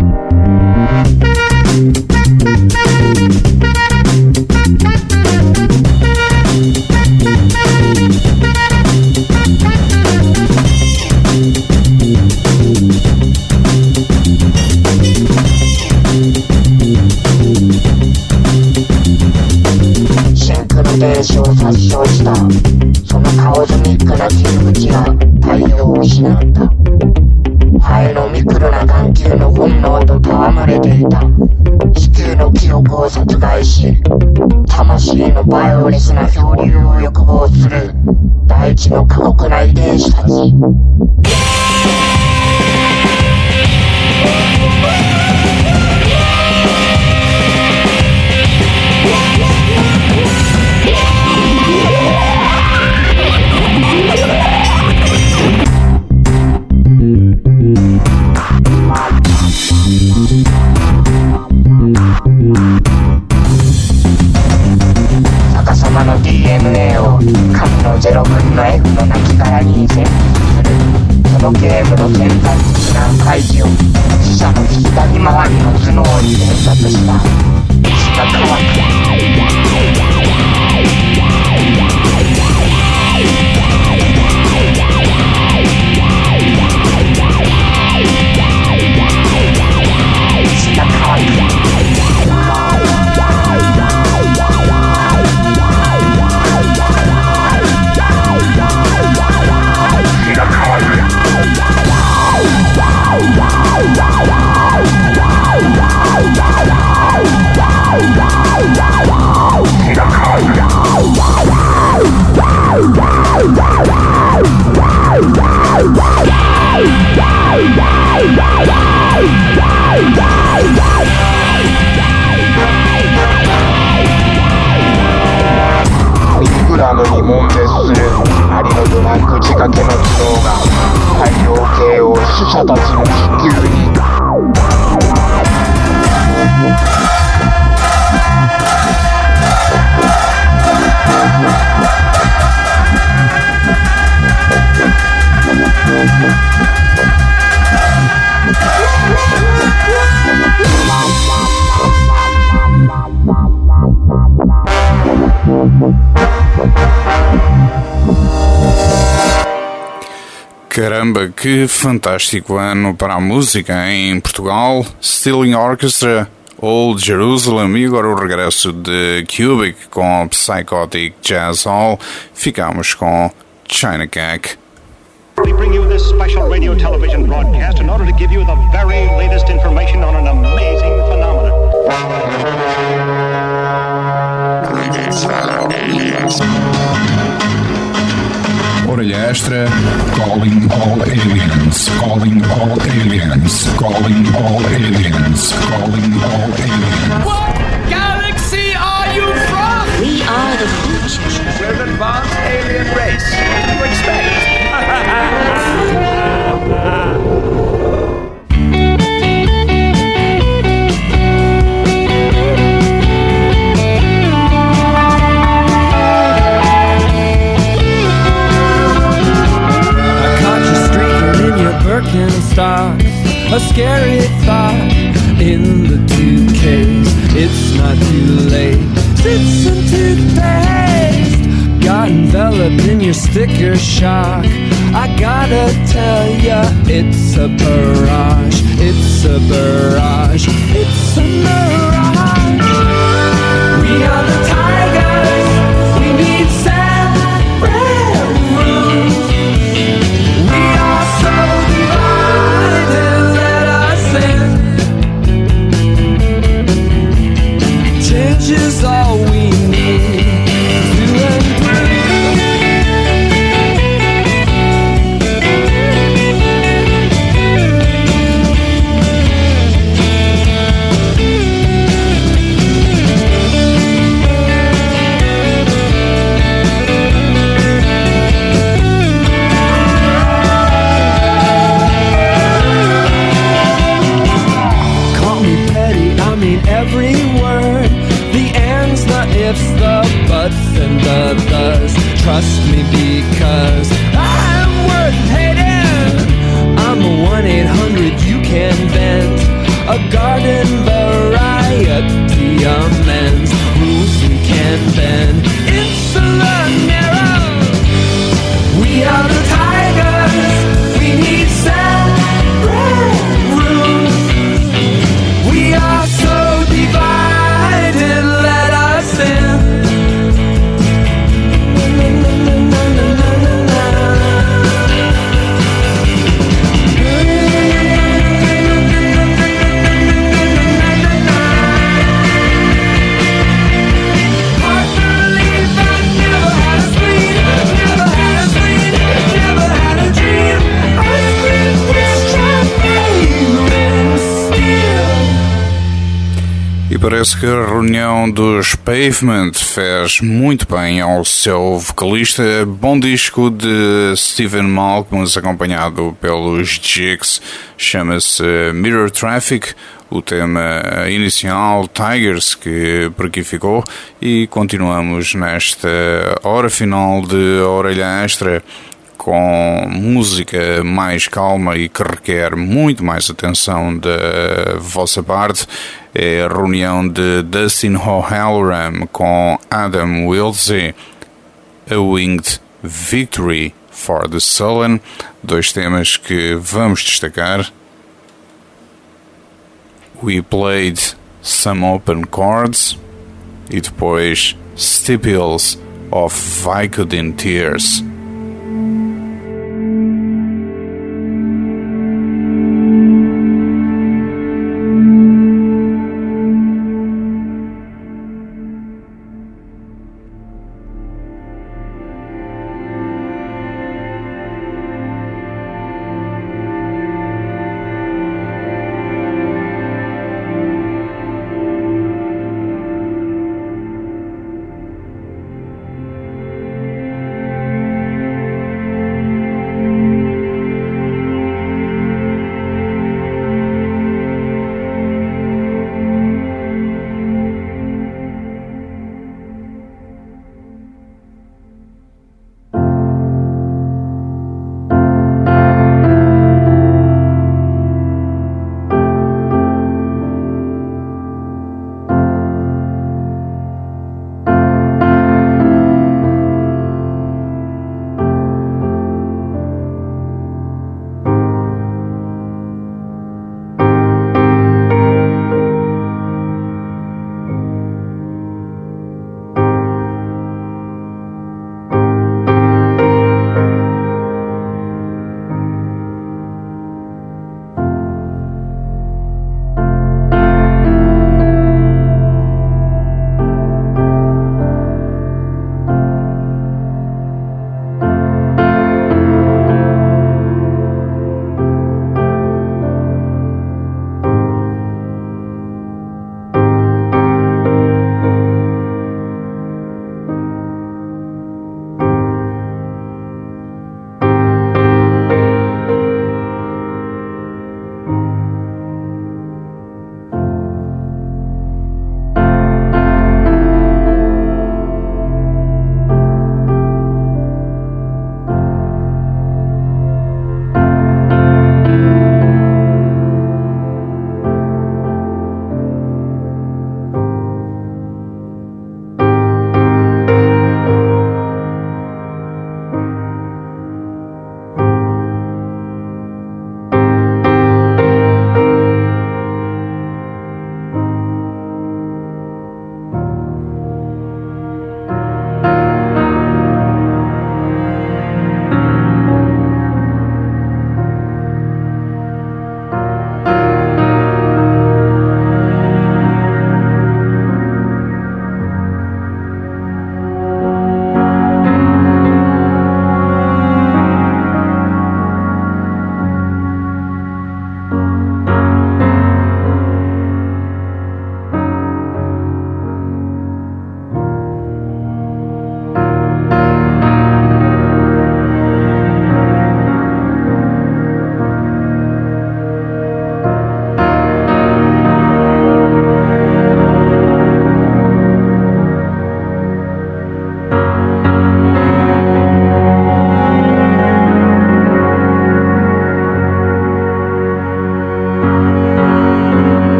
N: 電子を殺傷した。そのカオズミックな傷口が太陽を失った。ハエのミクロな眼球の本能と戯れていた。地球の記憶を殺害し、魂のバイオレスな漂流を欲望する大地の過酷な遺伝子たち。逆さまの DNA を神の0分の F の亡骸に潜伏する。そのゲームの潜在的な開示を死者の左回りの頭脳に伝達した。血が乾く。に悶絶するありのドラッグ仕掛けの機能が太陽系を死者たちの地球に
B: Caramba, que fantástico ano para a música em Portugal. Stealing Orchestra, Old Jerusalem e agora o regresso de Cubic com Psychotic Jazz Hall. Ficamos com China Cack.
O: We bring you this special radio television broadcast in order to give you the very latest information on an amazing phenomenon.
P: Orelha Extra, calling all aliens, calling all aliens, calling all aliens, calling all aliens.
F: What galaxy are you from?
L: We are the future.
F: We're an advanced alien race. What do you expect?
Q: Birkenstocks, a scary thought in the 2Ks. It's not too late. It's some toothpaste got enveloped in your sticker shock. I gotta tell ya, it's a barrage. It's a barrage. It's a mirage. We are the tigers. We need separate rooms. We are so change is all we need to improve. trust me because I'm worth hating. I'm a 1-800 you can vent, a garden variety amends. Rules we can bend, insular narrow. We are the tigers, we need separate rooms. We are so divided, let us in.
B: E parece que a reunião dos Pavement fez muito bem ao seu vocalista. Bom disco de Stephen Malkmus, acompanhado pelos Jigs, chama-se Mirror Traffic. O tema inicial, Tigers, que por aqui ficou. E continuamos nesta hora final de Orelha Extra com música mais calma e que requer muito mais atenção da vossa parte. É a reunião de Dustin O'Halloran com Adam Wiltzie, A Winged Victory for the Sullen, dois temas que vamos destacar. We Played Some Open Chords e depois Stipules of Vicodin Tears.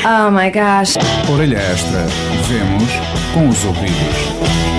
R: Oh my gosh.
P: Orelha Extra. Vemos com os ouvidos.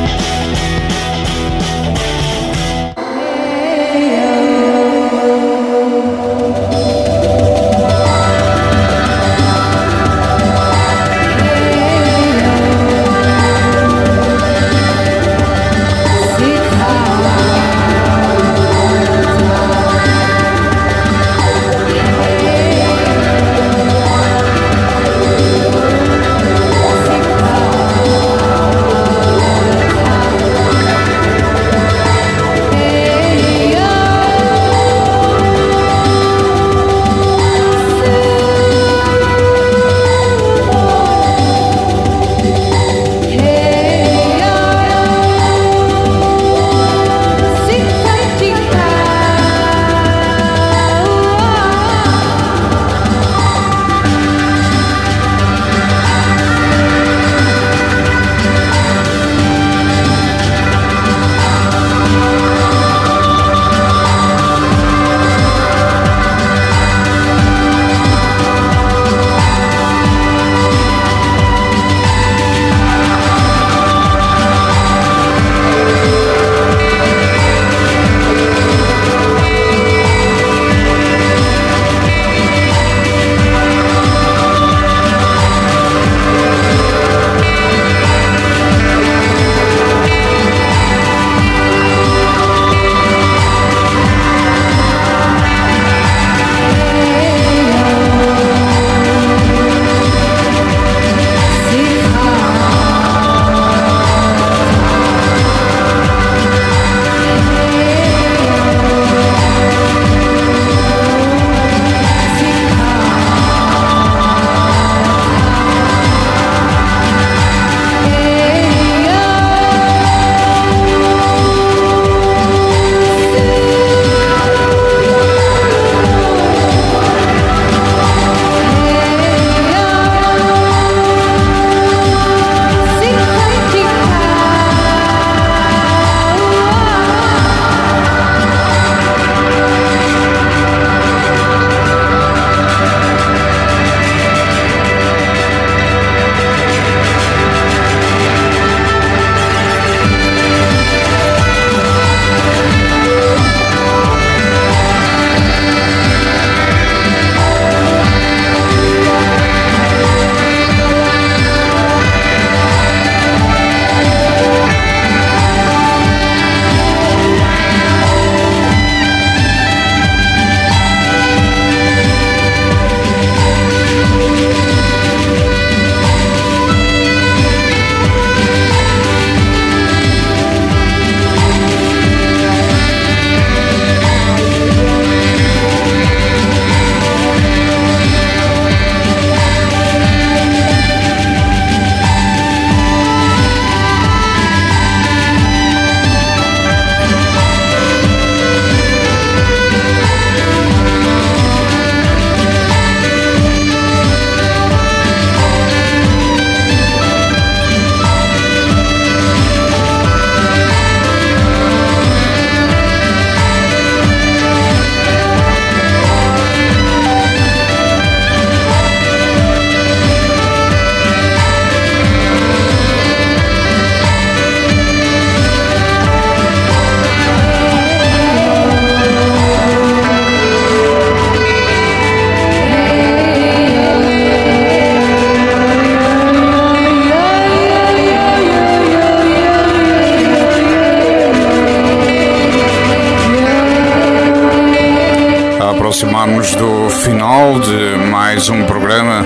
B: Aproximamos do final de mais um programa,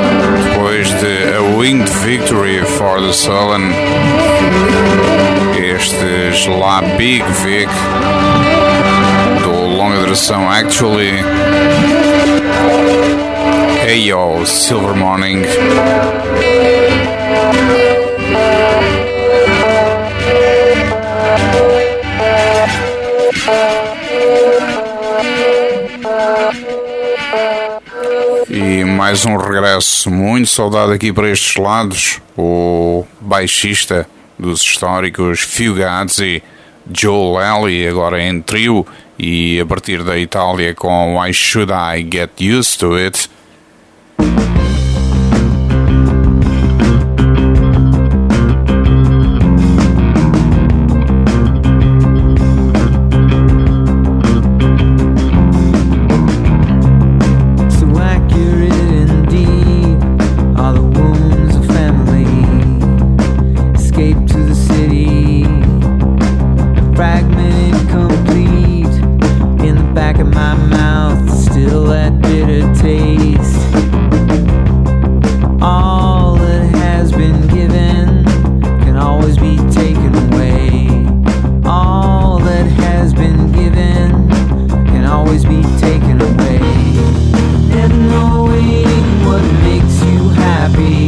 B: depois de A Winged Victory for the Sullen, estes La Big Vic do longa duração Actually, Hey Yo, Silver Morning. E mais um regresso muito saudado aqui para estes lados, o baixista dos históricos Fugazi, Joe Lally, agora em trio, e a partir da Itália com Why Should I Get Used to It.
F: fragment incomplete. In the back of my mouth, still that bitter taste. All that has been given can always be taken away. All that has been given can always be taken away. Never knowing what makes you happy.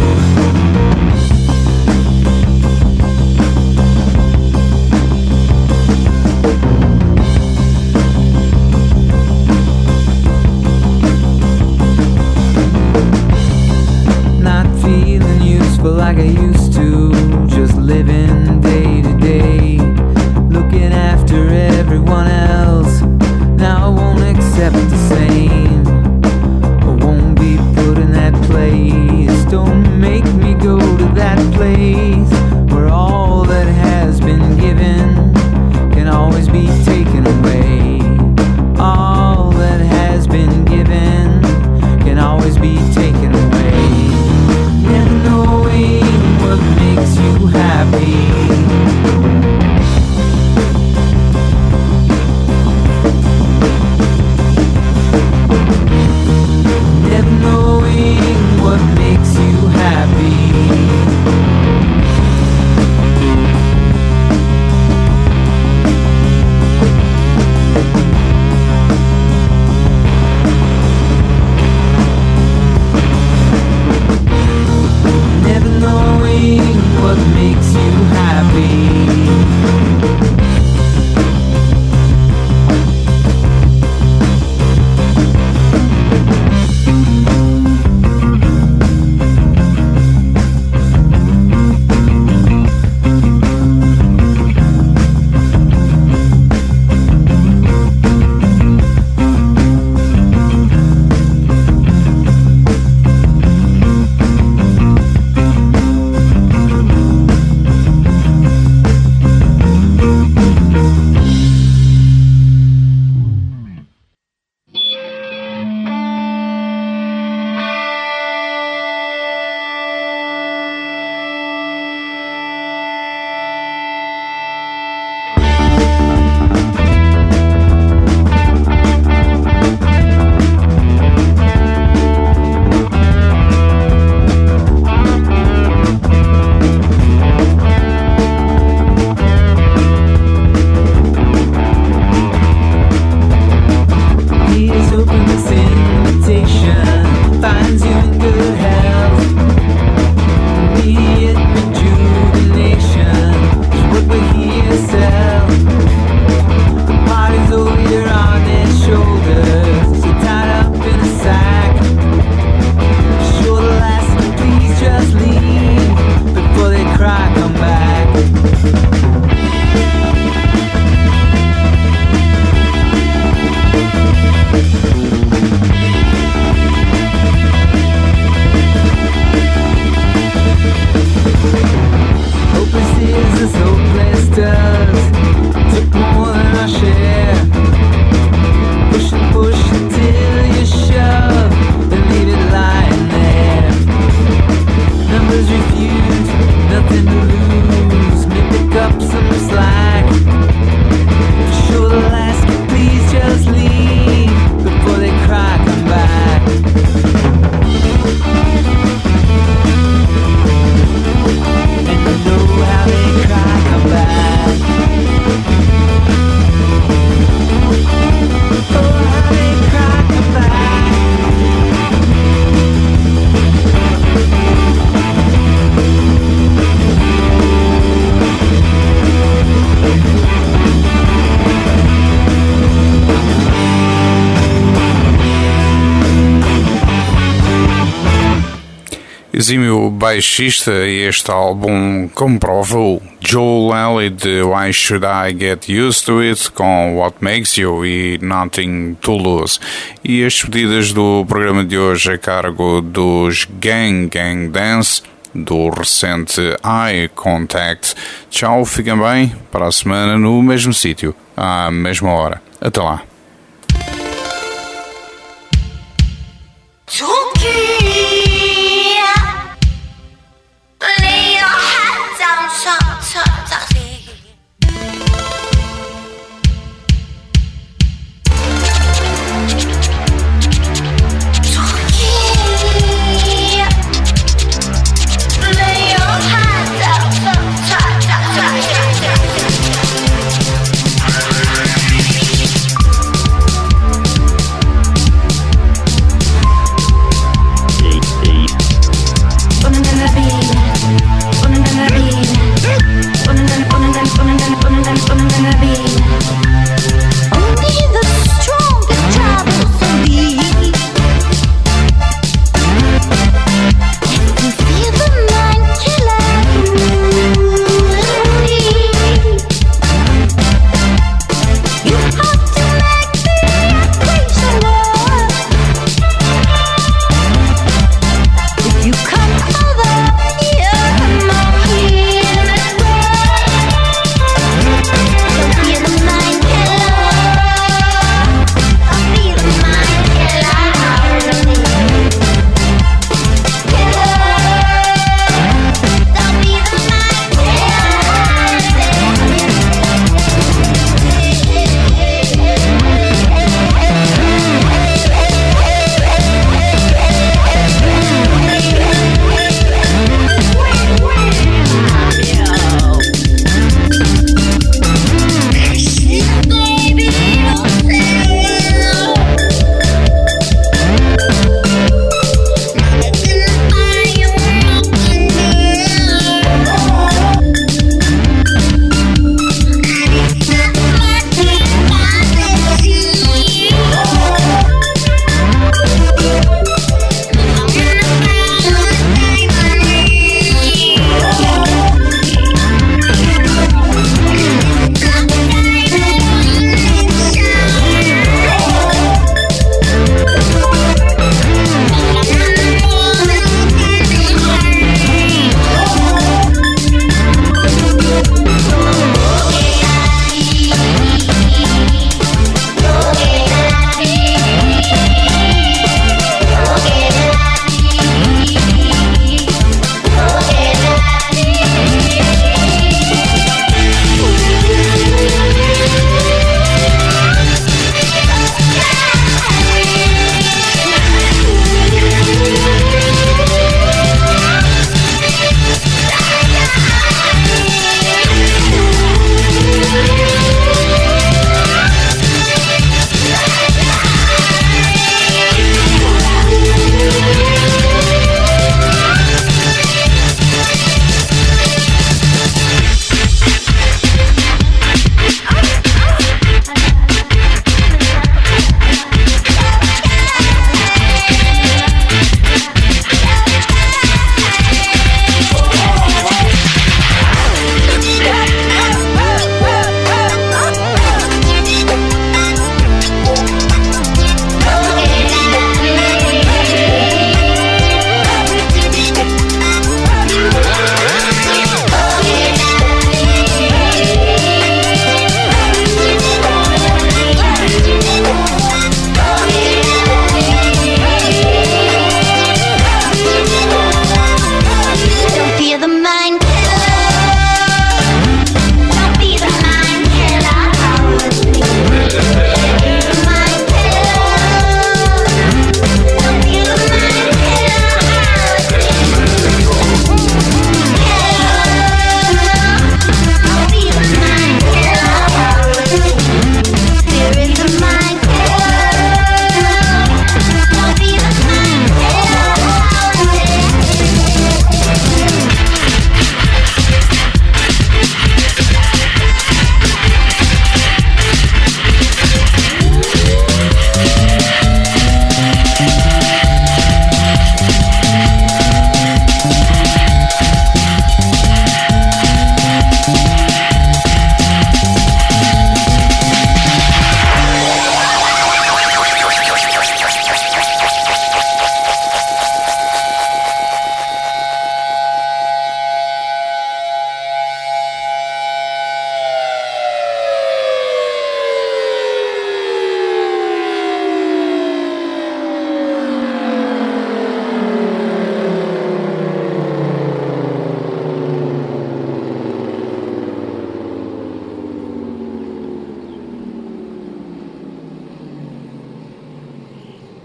F: Not feeling useful like I used to, just living day to day, looking after everyone else. Now I won't accept the same, I won't be put in that place. Don't make me go to that place where all that has been given can always be taken away. All that has been given can always be taken away. Never knowing what makes you happy. Never knowing what makes you happy. Never knowing what makes you happy. Please open this invitation, finds you in good health. Immediate rejuvenation is what we hear sell. The party's over here on their shoulders, so tied up in a sack. Sure the last, please just leave before they cry, come back. Hopeless is as hopeless does. Took more than our share. Push and push until you shove, and leave it lying there. Numbers refused, nothing to lose. May pick up some slack. For sure the last can please just leave before they cry, come back. And you know how they cry, come back. Oh, how they cry, come back.
B: Exímio baixista, e este álbum comprovou. Joe Lally de Why Should I Get Used to It, com What Makes You e Nothing to Lose. E as despedidas do programa de hoje a cargo dos Gang Dance, do recente Eye Contact. Tchau, fiquem bem, para a semana no mesmo sítio, à mesma hora. Até lá.
R: Lay your hat down, talk, talk, talk.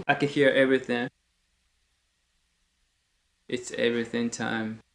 R: I can hear everything. It's everything time.